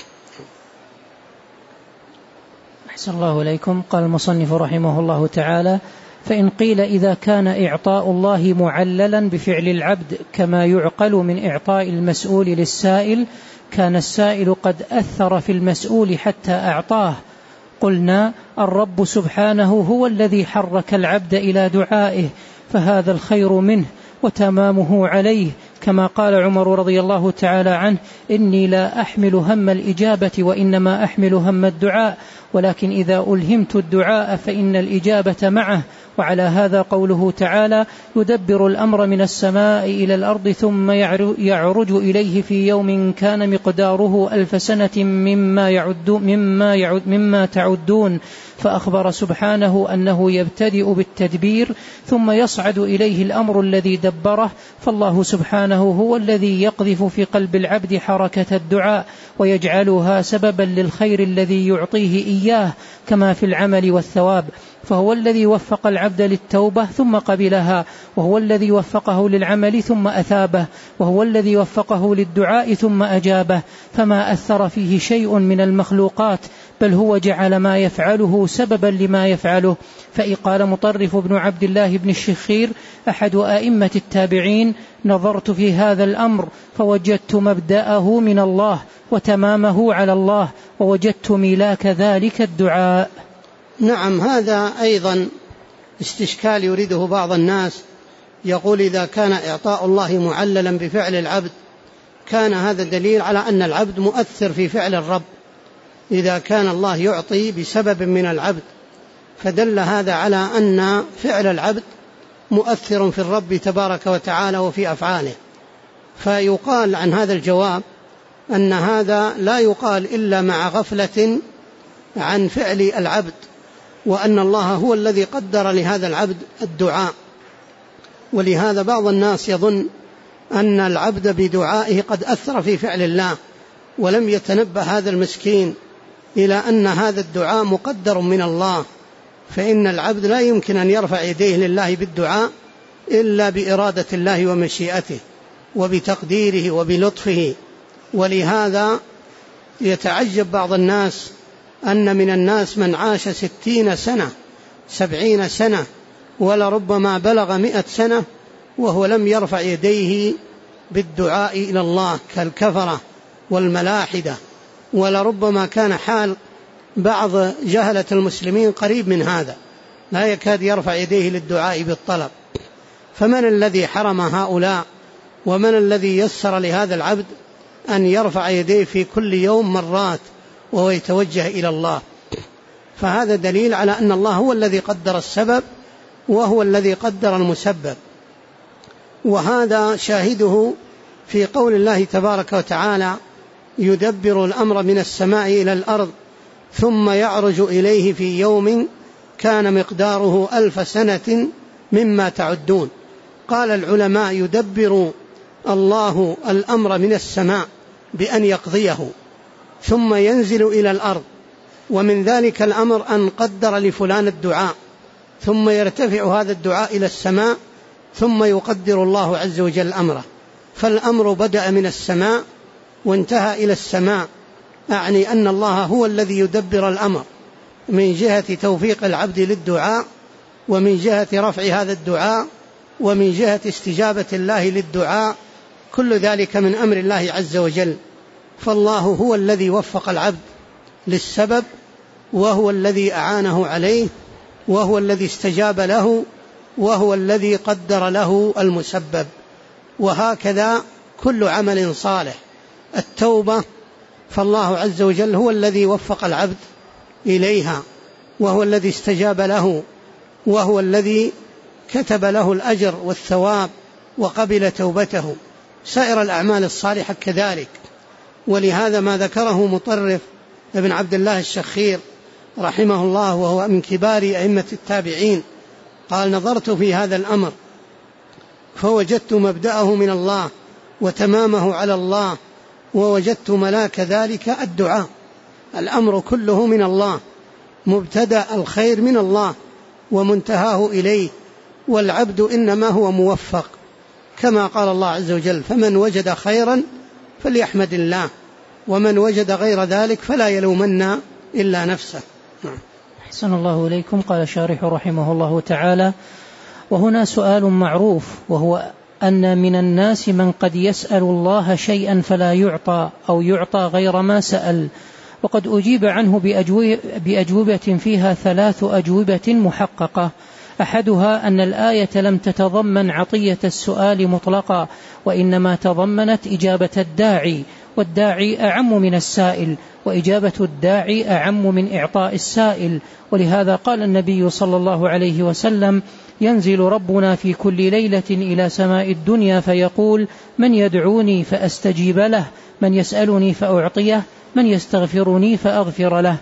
أحسن الله إليكم. قال المصنف رحمه الله تعالى: فإن قيل إذا كان إعطاء الله معللا بفعل العبد كما يعقل من إعطاء المسؤول للسائل، كان السائل قد أثر في المسؤول حتى أعطاه، قلنا الرب سبحانه هو الذي حرك العبد إلى دعائه، فهذا الخير منه وتمامه عليه، كما قال عمر رضي الله تعالى عنه: إني لا أحمل هم الإجابة وإنما أحمل هم الدعاء، ولكن إذا ألهمت الدعاء فإن الإجابة معه. وعلى هذا قوله تعالى: يدبر الأمر من السماء إلى الأرض ثم يعرج إليه في يوم كان مقداره 1000 سنة مما تعدون، فأخبر سبحانه أنه يبتدئ بالتدبير ثم يصعد إليه الأمر الذي دبره، فالله سبحانه هو الذي يقذف في قلب العبد حركة الدعاء ويجعلها سببا للخير الذي يعطيه إياه كما في العمل والثواب، فهو الذي وفق العبد للتوبة ثم قبلها، وهو الذي وفقه للعمل ثم أثابه، وهو الذي وفقه للدعاء ثم أجابه، فما أثر فيه شيء من المخلوقات، بل هو جعل ما يفعله سببا لما يفعله. فقال مطرف بن عبد الله بن الشخير أحد أئمة التابعين: نظرت في هذا الأمر فوجدت مبدأه من الله وتمامه على الله، ووجدت ملاك ذلك الدعاء. نعم، هذا أيضا استشكال يريده بعض الناس، يقول إذا كان إعطاء الله معللا بفعل العبد كان هذا دليل على أن العبد مؤثر في فعل الرب، إذا كان الله يعطي بسبب من العبد فدل هذا على أن فعل العبد مؤثر في الرب تبارك وتعالى وفي أفعاله. فيقال عن هذا الجواب أن هذا لا يقال إلا مع غفلة عن فعل العبد، وأن الله هو الذي قدر لهذا العبد الدعاء. ولهذا بعض الناس يظن أن العبد بدعائه قد أثر في فعل الله، ولم يتنبه هذا المسكين إلى أن هذا الدعاء مقدر من الله، فإن العبد لا يمكن أن يرفع يديه لله بالدعاء إلا بإرادة الله ومشيئته وبتقديره وبلطفه. ولهذا يتعجب بعض الناس أن من الناس من عاش 60 سنة 70 سنة ولربما بلغ 100 سنة وهو لم يرفع يديه بالدعاء إلى الله، كالكفرة والملاحدة. ولربما كان حال بعض جهلة المسلمين قريب من هذا، لا يكاد يرفع يديه للدعاء بالطلب. فمن الذي حرم هؤلاء؟ ومن الذي يسر لهذا العبد أن يرفع يديه في كل يوم مرات وهو يتوجه إلى الله؟ فهذا دليل على أن الله هو الذي قدر السبب وهو الذي قدر المسبب. وهذا شاهده في قول الله تبارك وتعالى: يدبر الأمر من السماء إلى الأرض ثم يعرج إليه في يوم كان مقداره 1000 سنة مما تعدون. قال العلماء: يدبر الله الأمر من السماء بأن يقضيه ثم ينزل إلى الأرض، ومن ذلك الأمر أن قدر لفلان الدعاء ثم يرتفع هذا الدعاء إلى السماء ثم يقدر الله عز وجل أمره. فالأمر بدأ من السماء وانتهى إلى السماء، أعني أن الله هو الذي يدبر الأمر من جهة توفيق العبد للدعاء، ومن جهة رفع هذا الدعاء، ومن جهة استجابة الله للدعاء، كل ذلك من أمر الله عز وجل. فالله هو الذي وفق العبد للسبب، وهو الذي أعانه عليه، وهو الذي استجاب له، وهو الذي قدر له المسبب. وهكذا كل عمل صالح. التوبة فالله عز وجل هو الذي وفق العبد إليها، وهو الذي استجاب له، وهو الذي كتب له الأجر والثواب وقبل توبته. سائر الأعمال الصالحة كذلك. ولهذا ما ذكره مطرف ابن عبد الله الشخير رحمه الله وهو من كبار أئمة التابعين، قال: نظرت في هذا الأمر فوجدت مبدأه من الله وتمامه على الله، ووجدت ملاك ذلك الدعاء. الأمر كله من الله، مبتدأ الخير من الله ومنتهاه إليه، والعبد إنما هو موفق، كما قال الله عز وجل: فمن وجد خيرا فليحمد الله، ومن وجد غير ذلك فلا يلومن إلا نفسه. أحسن الله إليكم. قال شارح رحمه الله تعالى: وهنا سؤال معروف، وهو أن من الناس من قد يسأل الله شيئا فلا يعطى أو يعطى غير ما سأل، وقد أجيب عنه بأجوبة فيها 3 أجوبة محققة. أحدها أن الآية لم تتضمن عطية السؤال مطلقا، وإنما تضمنت إجابة الداعي، والداعي أعم من السائل، وإجابة الداعي أعم من إعطاء السائل. ولهذا قال النبي صلى الله عليه وسلم: ينزل ربنا في كل ليلة إلى سماء الدنيا فيقول: من يدعوني فأستجيب له، من يسألني فأعطيه، من يستغفرني فأغفر له.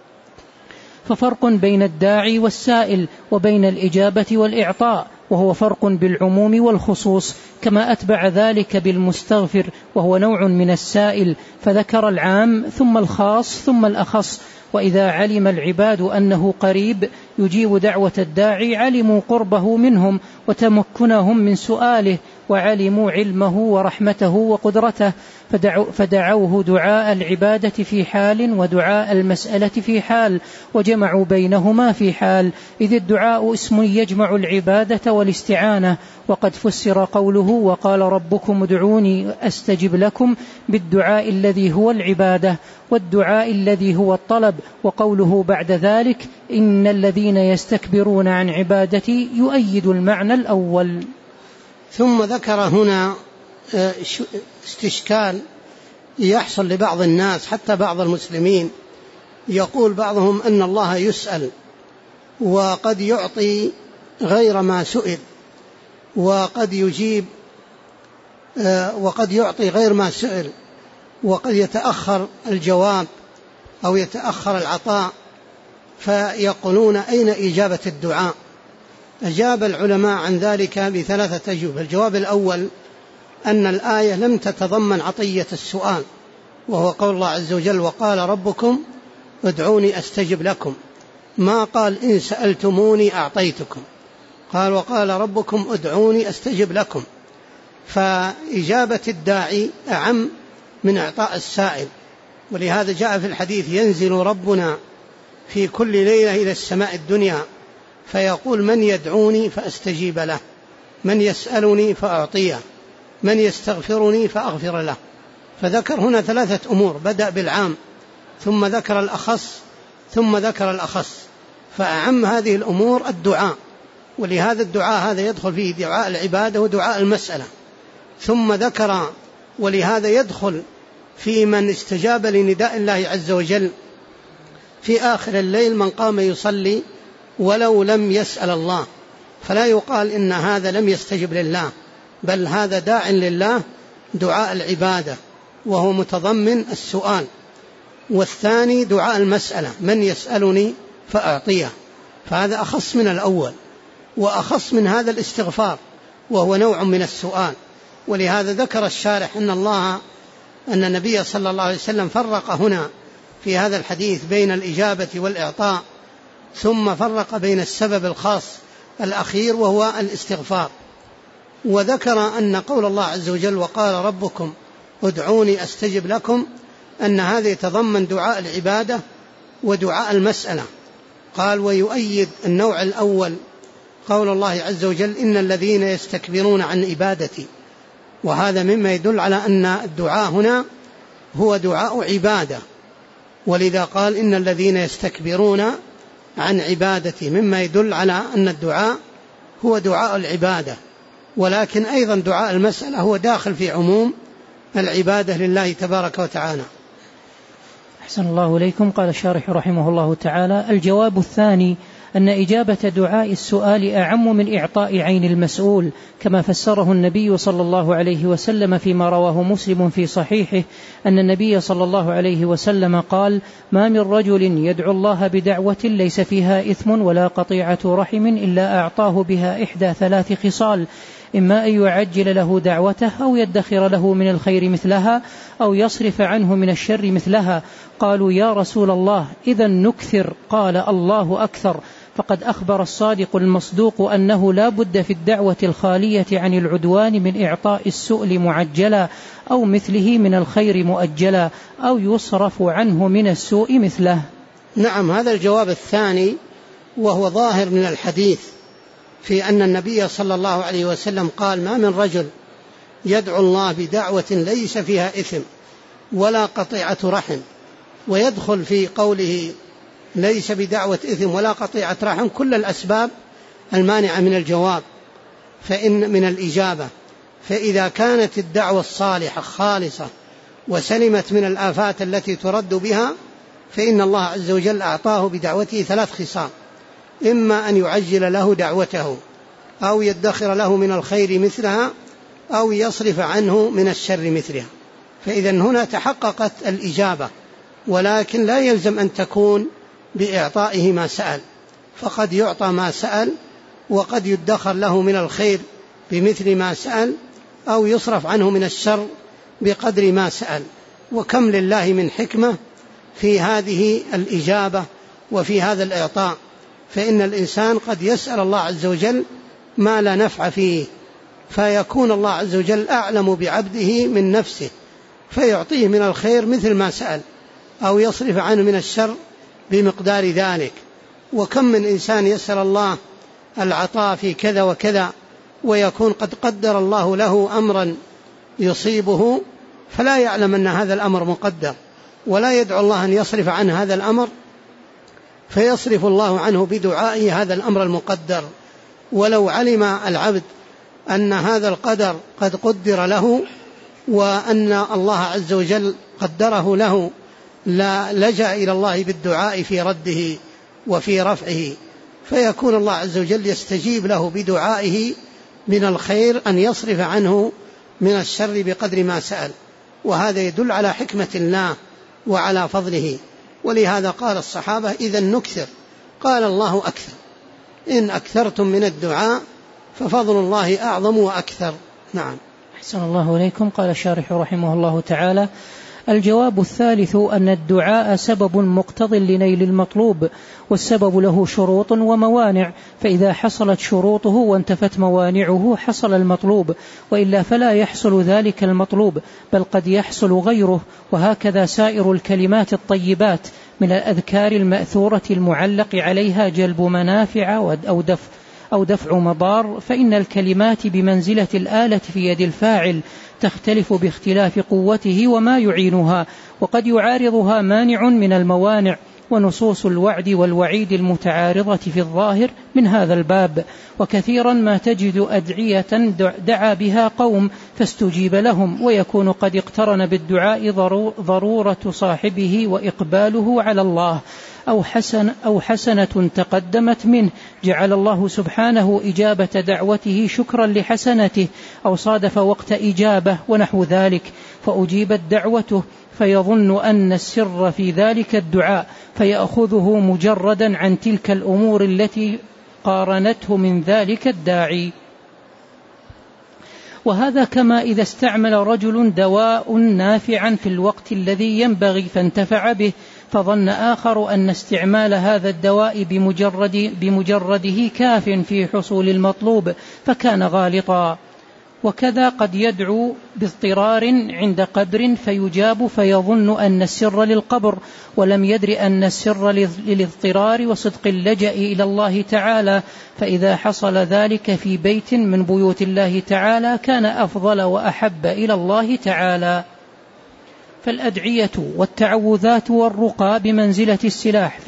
ففرق بين الداعي والسائل، وبين الإجابة والإعطاء، وهو فرق بالعموم والخصوص، كما أتبع ذلك بالمستغفر وهو نوع من السائل، فذكر العام ثم الخاص ثم الأخص. وإذا علم العباد أنه قريب يجيب دعوة الداعي علموا قربه منهم وتمكنهم من سؤاله، وعلموا علمه ورحمته وقدرته، فدعوه دعاء العبادة في حال ودعاء المسألة في حال، وجمعوا بينهما في حال، إذ الدعاء اسم يجمع العبادة والاستعانة. وقد فسر قوله: وقال ربكم ادعوني أستجب لكم، بالدعاء الذي هو العبادة، والدعاء الذي هو الطلب. وقوله بعد ذلك: إن الذين يستكبرون عن عبادتي يؤيد المعنى الأول. ثم ذكر هنا استشكال يحصل لبعض الناس حتى بعض المسلمين، يقول بعضهم أن الله يسأل وقد يعطي غير ما سئل، وقد يجيب وقد يعطي غير ما سئل، وقد يتأخر الجواب أو يتأخر العطاء، فيقولون: أين إجابة الدعاء؟ أجاب العلماء عن ذلك ب3 أجوبة. الجواب الأول أن الآية لم تتضمن عطية السؤال، وهو قول الله عز وجل: وقال ربكم ادعوني أستجب لكم، ما قال إن سألتموني أعطيتكم، قال وقال ربكم ادعوني أستجب لكم. فإجابة الداعي أعم من إعطاء السائل، ولهذا جاء في الحديث: ينزل ربنا في كل ليلة إلى السماء الدنيا فيقول: من يدعوني فأستجيب له، من يسألني فأعطيه، من يستغفرني فأغفر له. فذكر هنا 3 أمور، بدأ بالعام ثم ذكر الأخص ثم ذكر الأخص، فأعم هذه الأمور الدعاء، ولهذا الدعاء هذا يدخل فيه دعاء العبادة ودعاء المسألة. ثم ذكر ولهذا يدخل في من استجاب لنداء الله عز وجل في آخر الليل من قام يصلي ولو لم يسأل الله، فلا يقال إن هذا لم يستجب لله، بل هذا داع لله دعاء العبادة وهو متضمن السؤال. والثاني دعاء المسألة: من يسألني فأعطيه، فهذا أخص من الأول، وأخص من هذا الاستغفار وهو نوع من السؤال. ولهذا ذكر الشارح أن النبي صلى الله عليه وسلم فرق هنا في هذا الحديث بين الإجابة والإعطاء، ثم فرق بين السبب الخاص الأخير وهو الاستغفار. وذكر أن قول الله عز وجل: وقال ربكم ادعوني أستجب لكم، أن هذا يتضمن دعاء العبادة ودعاء المسألة. قال: ويؤيد النوع الأول قول الله عز وجل: إن الذين يستكبرون عن عبادتي، وهذا مما يدل على أن الدعاء هنا هو دعاء عبادة، ولذا قال: إن الذين يستكبرون عن عبادتي، مما يدل على أن الدعاء هو دعاء العبادة. ولكن أيضا دعاء المسألة هو داخل في عموم العبادة لله تبارك وتعالى. أحسن الله إليكم. قال الشارح رحمه الله تعالى: الجواب الثاني أن إجابة دعاء السؤال أعم من إعطاء عين المسؤول، كما فسره النبي صلى الله عليه وسلم فيما رواه مسلم في صحيحه أن النبي صلى الله عليه وسلم قال: ما من رجل يدعو الله بدعوة ليس فيها إثم ولا قطيعة رحم إلا أعطاه بها إحدى 3 خصال: إما أن يعجل له دعوته أو يدخر له من الخير مثلها أو يصرف عنه من الشر مثلها. قالوا يا رسول الله إذا نكثر؟ قال الله أكثر. فقد أخبر الصادق المصدوق أنه لا بد في الدعوة الخالية عن العدوان من إعطاء السؤل معجلا أو مثله من الخير مؤجلا أو يصرف عنه من السوء مثله. نعم، هذا الجواب الثاني وهو ظاهر من الحديث في أن النبي صلى الله عليه وسلم قال ما من رجل يدعو الله بدعوة ليس فيها إثم ولا قطيعة رحم، ويدخل في قوله ليس بدعوة إثم ولا قطيعة رحم كل الأسباب المانعة من الجواب فإن من الإجابة. فإذا كانت الدعوة الصالحة خالصة وسلمت من الآفات التي ترد بها فإن الله عز وجل أعطاه بدعوته 3 خصال: إما أن يعجل له دعوته أو يدخر له من الخير مثلها أو يصرف عنه من الشر مثلها. فإذا هنا تحققت الإجابة، ولكن لا يلزم أن تكون بإعطائه ما سأل، فقد يعطى ما سأل وقد يدخر له من الخير بمثل ما سأل أو يصرف عنه من الشر بقدر ما سأل. وكم لله من حكمة في هذه الإجابة وفي هذا الإعطاء، فإن الإنسان قد يسأل الله عز وجل ما لا نفع فيه، فيكون الله عز وجل أعلم بعبده من نفسه فيعطيه من الخير مثل ما سأل أو يصرف عنه من الشر بمقدار ذلك. وكم من إنسان يسأل الله العطاء في كذا وكذا ويكون قد قدر الله له أمرا يصيبه فلا يعلم أن هذا الأمر مقدر، ولا يدعو الله أن يصرف عنه هذا الأمر فيصرف الله عنه بدعائه هذا الأمر المقدر. ولو علم العبد أن هذا القدر قد قدر له وأن الله عز وجل قدره له لا لجأ إلى الله بالدعاء في رده وفي رفعه، فيكون الله عز وجل يستجيب له بدعائه من الخير أن يصرف عنه من الشر بقدر ما سأل. وهذا يدل على حكمة الله وعلى فضله. ولهذا قال الصحابة إذا نكثر، قال الله أكثر، إن أكثرتم من الدعاء ففضل الله أعظم وأكثر. نعم. أحسن الله إليكم. قال الشارح رحمه الله تعالى: الجواب الثالث أن الدعاء سبب مقتض لنيل المطلوب، والسبب له شروط وموانع، فإذا حصلت شروطه وانتفت موانعه حصل المطلوب، وإلا فلا يحصل ذلك المطلوب، بل قد يحصل غيره. وهكذا سائر الكلمات الطيبات من الأذكار المأثورة المعلق عليها جلب منافع أو دفع مضار، فإن الكلمات بمنزلة الآلة في يد الفاعل تختلف باختلاف قوته وما يعينها، وقد يعارضها مانع من الموانع. ونصوص الوعد والوعيد المتعارضة في الظاهر من هذا الباب. وكثيرا ما تجد أدعية دعا بها قوم فاستجيب لهم، ويكون قد اقترن بالدعاء ضرورة صاحبه وإقباله على الله، أو حسنة تقدمت منه جعل الله سبحانه إجابة دعوته شكرا لحسنته، أو صادف وقت إجابة ونحو ذلك فأجيبت دعوته، فيظن أن السر في ذلك الدعاء فيأخذه مجردا عن تلك الأمور التي قارنته من ذلك الداعي. وهذا كما إذا استعمل رجل دواء نافعا في الوقت الذي ينبغي فانتفع به، فظن آخر أن استعمال هذا الدواء بمجرده كاف في حصول المطلوب فكان غالطا. وكذا قد يدعو باضطرار عند قبر فيجاب، فيظن أن السر للقبر ولم يدر أن السر للاضطرار وصدق اللجأ إلى الله تعالى. فإذا حصل ذلك في بيت من بيوت الله تعالى كان أفضل وأحب إلى الله تعالى. فالأدعية والتعوذات والرقى بمنزلة السلاح،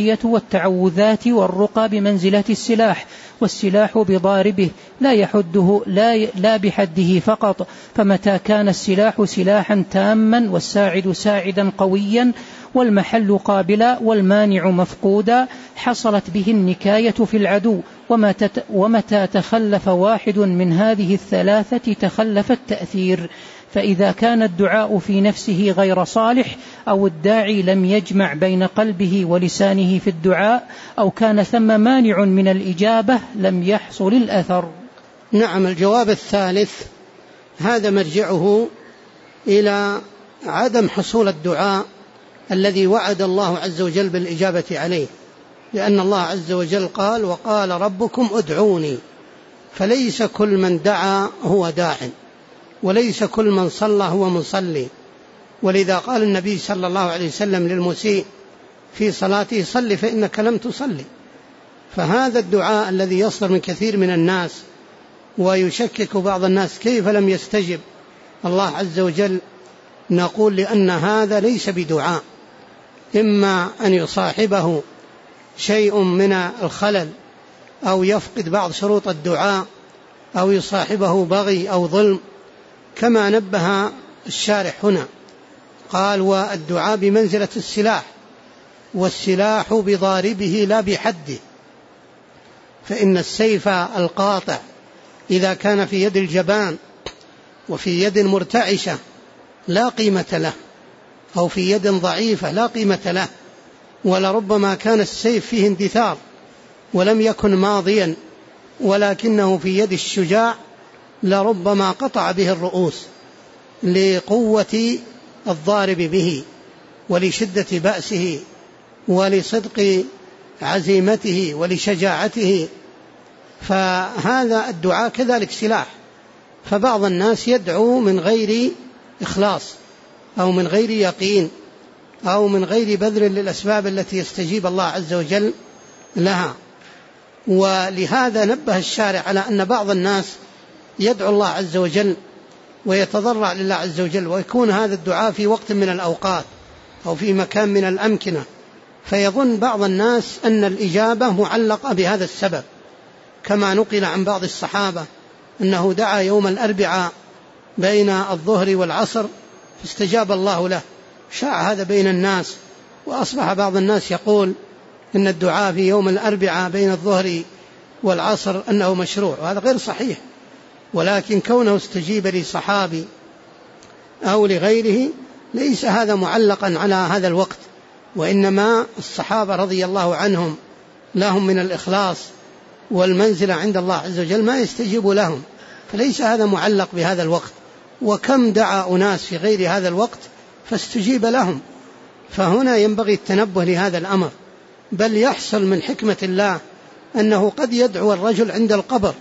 والسلاح بضاربه لا يحده لا بحده فقط. فمتى كان السلاح سلاحا تاما والساعد ساعدا قويا والمحل قابلا والمانع مفقودا حصلت به النكاية في العدو. ومتى تخلف واحد من هذه الثلاثة تخلف التأثير. فإذا كان الدعاء في نفسه غير صالح، أو الداعي لم يجمع بين قلبه ولسانه في الدعاء، أو كان ثم مانع من الإجابة لم يحصل الأثر. نعم، الجواب الثالث هذا مرجعه إلى عدم حصول الدعاء الذي وعد الله عز وجل بالإجابة عليه، لأن الله عز وجل قال: وقال ربكم ادعوني. فليس كل من دعا هو داع، وليس كل من صلى هو مصلي. ولذا قال النبي صلى الله عليه وسلم للمسيء في صلاته: صل فإنك لم تصلي. فهذا الدعاء الذي يصدر من كثير من الناس ويشكك بعض الناس كيف لم يستجب الله عز وجل، نقول لأن هذا ليس بدعاء، إما أن يصاحبه شيء من الخلل أو يفقد بعض شروط الدعاء، أو يصاحبه بغي أو ظلم، كما نبه الشارح هنا. قال: والدعاء بمنزلة السلاح، والسلاح بضاربه لا بحده، فإن السيف القاطع إذا كان في يد الجبان وفي يد مرتعشة لا قيمة له، أو في يد ضعيفة لا قيمة له، ولربما كان السيف فيه اندثار ولم يكن ماضيا، ولكنه في يد الشجاع لربما قطع به الرؤوس لقوة الضارب به ولشدة بأسه ولصدق عزيمته ولشجاعته. فهذا الدعاء كذلك سلاح. فبعض الناس يدعو من غير إخلاص، أو من غير يقين، أو من غير بذل للأسباب التي يستجيب الله عز وجل لها. ولهذا نبه الشارع على أن بعض الناس يدعو الله عز وجل ويتضرع لله عز وجل، ويكون هذا الدعاء في وقت من الأوقات أو في مكان من الأمكنة، فيظن بعض الناس أن الإجابة معلقة بهذا السبب، كما نقل عن بعض الصحابة أنه دعا يوم الأربعاء بين الظهر والعصر فاستجاب الله له. شاع هذا بين الناس، وأصبح بعض الناس يقول إن الدعاء في يوم الأربعاء بين الظهر والعصر أنه مشروع، وهذا غير صحيح. ولكن كونه استجيب لصحابي أو لغيره ليس هذا معلقا على هذا الوقت، وإنما الصحابة رضي الله عنهم لهم من الإخلاص والمنزلة عند الله عز وجل ما يستجيب لهم، فليس هذا معلق بهذا الوقت. وكم دعا أناس في غير هذا الوقت فاستجيب لهم. فهنا ينبغي التنبه لهذا الأمر. بل يحصل من حكمة الله أنه قد يدعو الرجل عند القبر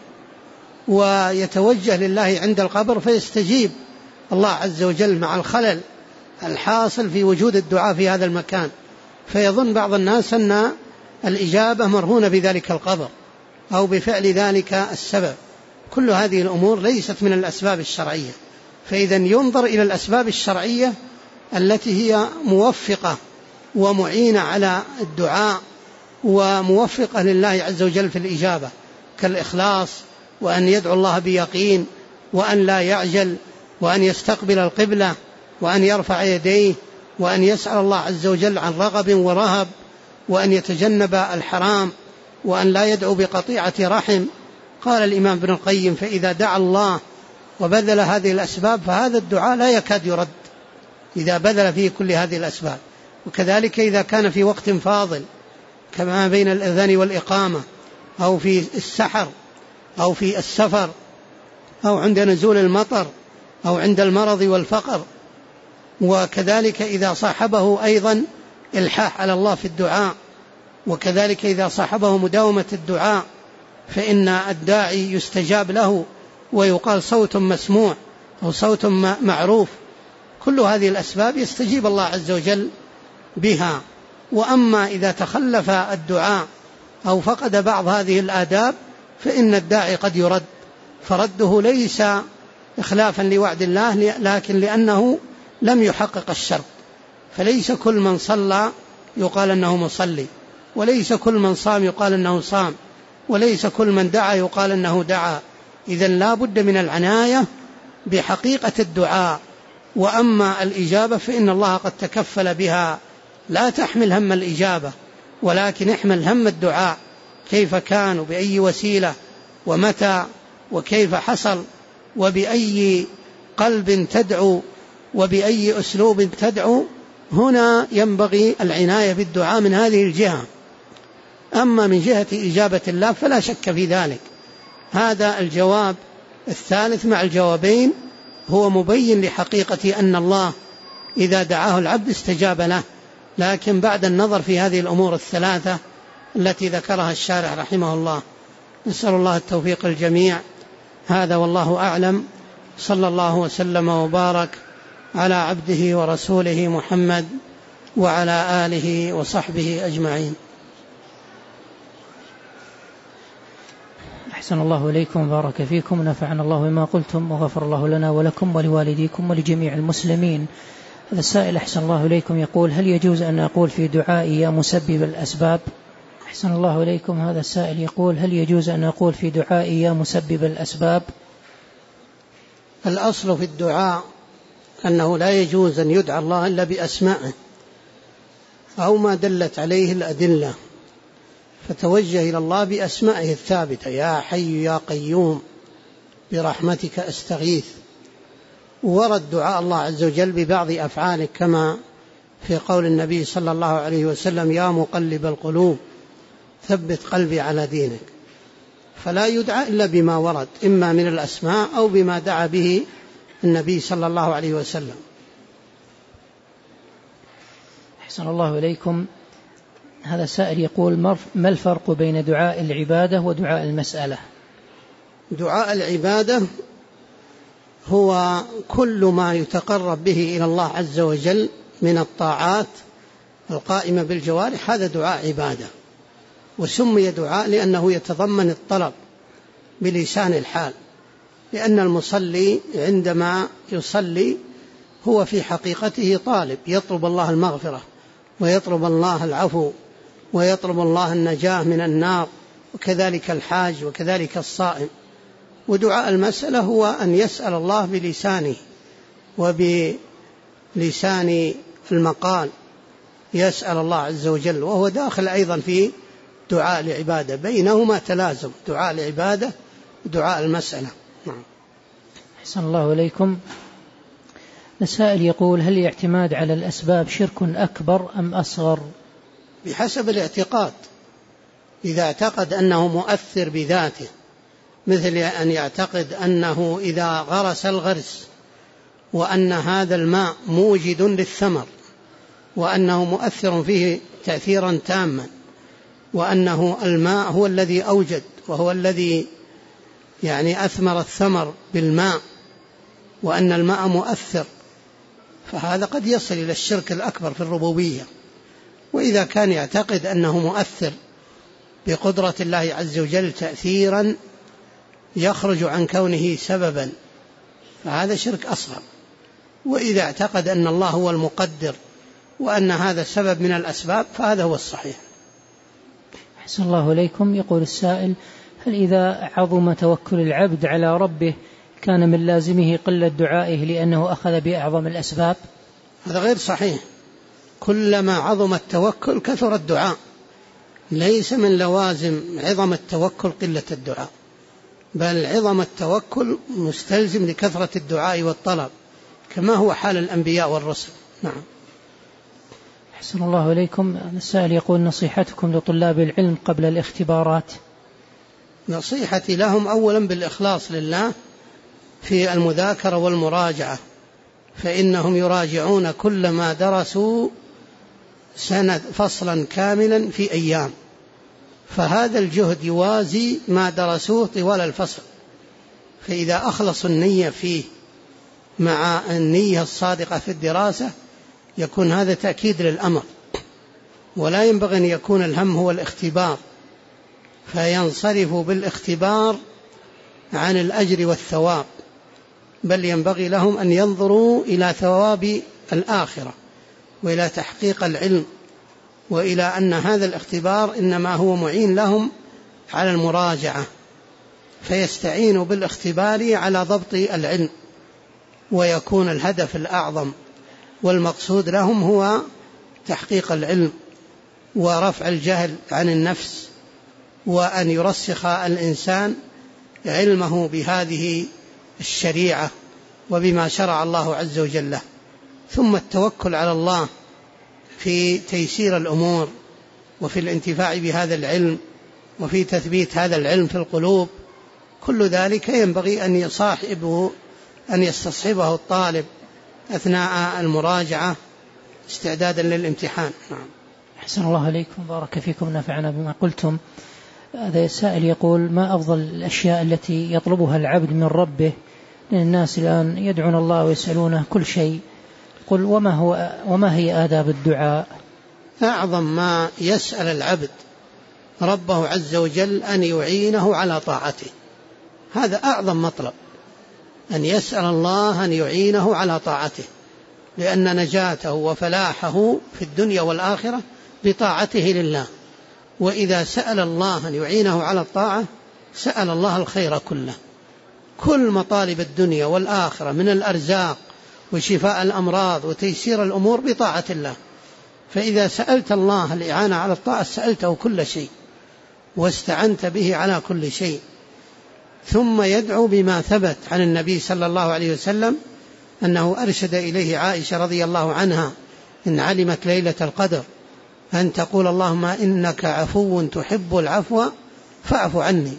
ويتوجه لله عند القبر فيستجيب الله عز وجل مع الخلل الحاصل في وجود الدعاء في هذا المكان، فيظن بعض الناس أن الإجابة مرهونة بذلك القبر أو بفعل ذلك السبب. كل هذه الأمور ليست من الأسباب الشرعية. فإذا ينظر إلى الأسباب الشرعية التي هي موفقة ومعينة على الدعاء وموفقة لله عز وجل في الإجابة، كالإخلاص، وأن يدعو الله بيقين، وأن لا يعجل، وأن يستقبل القبلة، وأن يرفع يديه، وأن يسأل الله عز وجل عن رغب ورهب، وأن يتجنب الحرام، وأن لا يدعو بقطيعة رحم. قال الإمام ابن القيم: فإذا دعا الله وبذل هذه الأسباب فهذا الدعاء لا يكاد يرد إذا بذل فيه كل هذه الأسباب. وكذلك إذا كان في وقت فاضل كما بين الأذان والإقامة، أو في السحر، أو في السفر، أو عند نزول المطر، أو عند المرض والفقر. وكذلك إذا صاحبه أيضا إلحاح على الله في الدعاء، وكذلك إذا صاحبه مداومة الدعاء فإن الداعي يستجاب له ويقال صوت مسموع أو صوت معروف. كل هذه الأسباب يستجيب الله عز وجل بها. وأما إذا تخلف الدعاء أو فقد بعض هذه الآداب فإن الداعي قد يرد، فرده ليس إخلافا لوعد الله، لكن لأنه لم يحقق الشرط. فليس كل من صلى يقال أنه مصلي، وليس كل من صام يقال أنه صام، وليس كل من دعا يقال أنه دعا. إذن لا بد من العناية بحقيقة الدعاء. وأما الإجابة فإن الله قد تكفل بها، لا تحمل هم الإجابة، ولكن احمل هم الدعاء، كيف كان وبأي وسيلة ومتى وكيف حصل وبأي قلب تدعو وبأي أسلوب تدعو. هنا ينبغي العناية بالدعاء من هذه الجهة. أما من جهة إجابة الله فلا شك في ذلك، هذا الجواب الثالث مع الجوابين هو مبين لحقيقة أن الله إذا دعاه العبد استجاب له، لكن بعد النظر في هذه الأمور الثلاثة التي ذكرها الشارح رحمه الله. نسأل الله التوفيق الجميع. هذا والله أعلم. صلى الله وسلم وبارك على عبده ورسوله محمد وعلى آله وصحبه أجمعين. أحسن الله إليكم وبارك فيكم، ونفعنا الله بما قلتم، وغفر الله لنا ولكم ولوالديكم ولجميع المسلمين. هذا السائل أحسن الله إليكم يقول: هل يجوز أن أقول في دعائي يا مسبب الأسباب؟ أحسن الله إليكم. هذا السائل يقول: هل يجوز أن أقول في دعائي يا مسبب الأسباب؟ الأصل في الدعاء أنه لا يجوز أن يدعى الله إلا بأسمائه أو ما دلت عليه الأدلة، فتوجه إلى الله بأسمائه الثابتة: يا حي يا قيوم برحمتك أستغيث. ورد دعاء الله عز وجل ببعض أفعاله كما في قول النبي صلى الله عليه وسلم: يا مقلب القلوب ثبت قلبي على دينك. فلا يدعى إلا بما ورد إما من الأسماء أو بما دعا به النبي صلى الله عليه وسلم. أحسن الله إليكم. هذا سائل يقول: ما الفرق بين دعاء العبادة ودعاء المسألة؟ دعاء العبادة هو كل ما يتقرب به إلى الله عز وجل من الطاعات القائمة بالجوارح، هذا دعاء عبادة، وسمي دعاء لأنه يتضمن الطلب بلسان الحال، لأن المصلي عندما يصلي هو في حقيقته طالب، يطلب الله المغفرة ويطلب الله العفو ويطلب الله النجاة من النار، وكذلك الحاج وكذلك الصائم. ودعاء المسألة هو أن يسأل الله بلسانه وبلسان المقال، يسأل الله عز وجل، وهو داخل أيضا في دعاء العبادة، بينهما تلازم، دعاء العبادة ودعاء المسألة. أحسن الله إليكم. السائل يقول: هل الاعتماد على الأسباب شرك أكبر أم أصغر؟ بحسب الاعتقاد. إذا اعتقد أنه مؤثر بذاته، مثل أن يعتقد أنه إذا غرس الغرس وأن هذا الماء موجد للثمر وأنه مؤثر فيه تأثيرا تاما، وأنه الماء هو الذي أوجد وهو الذي أثمر الثمر بالماء، وأن الماء مؤثر، فهذا قد يصل إلى الشرك الأكبر في الربوبية. وإذا كان يعتقد أنه مؤثر بقدرة الله عز وجل تأثيرا يخرج عن كونه سببا، فهذا شرك أصغر. وإذا اعتقد أن الله هو المقدر وأن هذا سبب من الأسباب فهذا هو الصحيح. أحسن الله إليكم. يقول السائل: هل إذا عظم توكل العبد على ربه كان من لازمه قلة دعائه لأنه أخذ بأعظم الأسباب؟ هذا غير صحيح. كلما عظم التوكل كثر الدعاء، ليس من لوازم عظم التوكل قلة الدعاء، بل عظم التوكل مستلزم لكثرة الدعاء والطلب، كما هو حال الأنبياء والرسل. نعم. أحسن الله إليكم. السائل يقول: نصيحتكم لطلاب العلم قبل الاختبارات؟ نصيحتي لهم أولا بالإخلاص لله في المذاكرة والمراجعة، فإنهم يراجعون كل ما درسوا فصلا كاملا في أيام، فهذا الجهد يوازي ما درسوه طوال الفصل، فإذا أخلصوا النية فيه مع النية الصادقة في الدراسة يكون هذا تأكيد للأمر، ولا ينبغي أن يكون الهم هو الاختبار فينصرفوا بالاختبار عن الأجر والثواب، بل ينبغي لهم أن ينظروا إلى ثواب الآخرة وإلى تحقيق العلم، وإلى أن هذا الاختبار إنما هو معين لهم على المراجعة، فيستعينوا بالاختبار على ضبط العلم، ويكون الهدف الأعظم والمقصود لهم هو تحقيق العلم ورفع الجهل عن النفس، وأن يرسخ الإنسان علمه بهذه الشريعة وبما شرع الله عز وجل له. ثم التوكل على الله في تيسير الأمور وفي الانتفاع بهذا العلم وفي تثبيت هذا العلم في القلوب كل ذلك ينبغي أن يستصحبه الطالب أثناء المراجعة استعدادا للامتحان. نعم. أحسن الله عليكم، بارك فيكم، نفعنا بما قلتم. هذا السائل يقول: ما أفضل الأشياء التي يطلبها العبد من ربه؟ لأن الناس الآن يدعون الله ويسألونه كل شيء. قل وما هي آداب الدعاء؟ أعظم ما يسأل العبد ربه عز وجل أن يعينه على طاعته، هذا أعظم مطلب، أن يسأل الله أن يعينه على طاعته، لأن نجاته وفلاحه في الدنيا والآخرة بطاعته لله. وإذا سأل الله أن يعينه على الطاعة سأل الله الخير كله، كل مطالب الدنيا والآخرة من الأرزاق وشفاء الأمراض وتيسير الأمور بطاعة الله. فإذا سألت الله الإعانة على الطاعة سألته كل شيء واستعنت به على كل شيء. ثم يدعو بما ثبت عن النبي صلى الله عليه وسلم أنه أرشد إليه عائشة رضي الله عنها إن علمت ليلة القدر أن تقول: اللهم إنك عفو تحب العفو فاعف عني.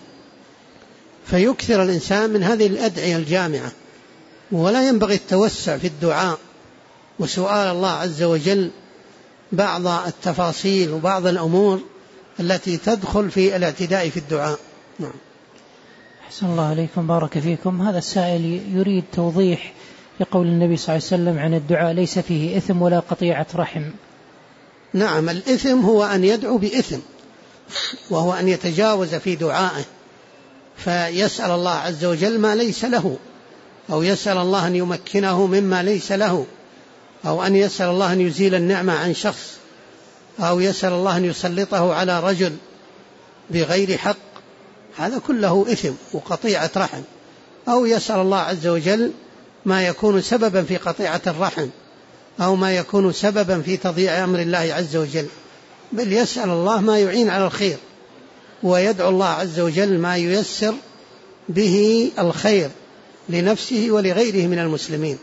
فيكثر الإنسان من هذه الأدعية الجامعة، ولا ينبغي التوسع في الدعاء وسؤال الله عز وجل بعض التفاصيل وبعض الأمور التي تدخل في الاعتداء في الدعاء. نعم. أحسن الله عليكم، بارك فيكم. هذا السائل يريد توضيح لقول النبي صلى الله عليه وسلم عن الدعاء: ليس فيه إثم ولا قطيعة رحم. نعم، الإثم هو أن يدعو بإثم، وهو أن يتجاوز في دعائه فيسأل الله عز وجل ما ليس له، أو يسأل الله أن يمكنه مما ليس له، أو أن يسأل الله أن يزيل النعمة عن شخص، أو يسأل الله أن يسلطه على رجل بغير حق، هذا كله إثم وقطيعة رحم. أو يسأل الله عز وجل ما يكون سببا في قطيعة الرحم، أو ما يكون سببا في تضييع أمر الله عز وجل، بل يسأل الله ما يعين على الخير، ويدعو الله عز وجل ما ييسر به الخير لنفسه ولغيره من المسلمين.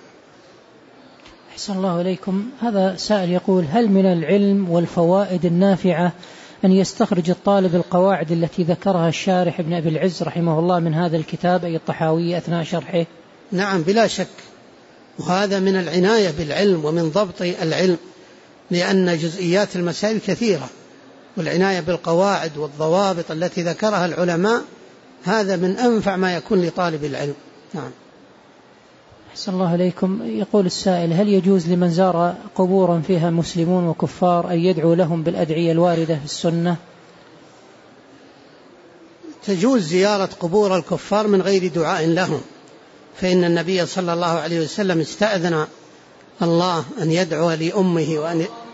أحسن الله إليكم. هذا سائل يقول: هل من العلم والفوائد النافعة أن يستخرج الطالب القواعد التي ذكرها الشارح ابن أبي العز رحمه الله من هذا الكتاب أي الطحاوية أثناء شرحه؟ نعم بلا شك، وهذا من العناية بالعلم ومن ضبط العلم، لأن جزئيات المسائل كثيرة، والعناية بالقواعد والضوابط التي ذكرها العلماء هذا من أنفع ما يكون لطالب العلم. نعم. أحسن الله عليكم. يقول السائل: هل يجوز لمن زار قبورا فيها مسلمون وكفار أن يدعو لهم بالأدعية الواردة في السنة؟ تجوز زيارة قبور الكفار من غير دعاء لهم، فإن النبي صلى الله عليه وسلم استأذن الله أن يدعو لأمه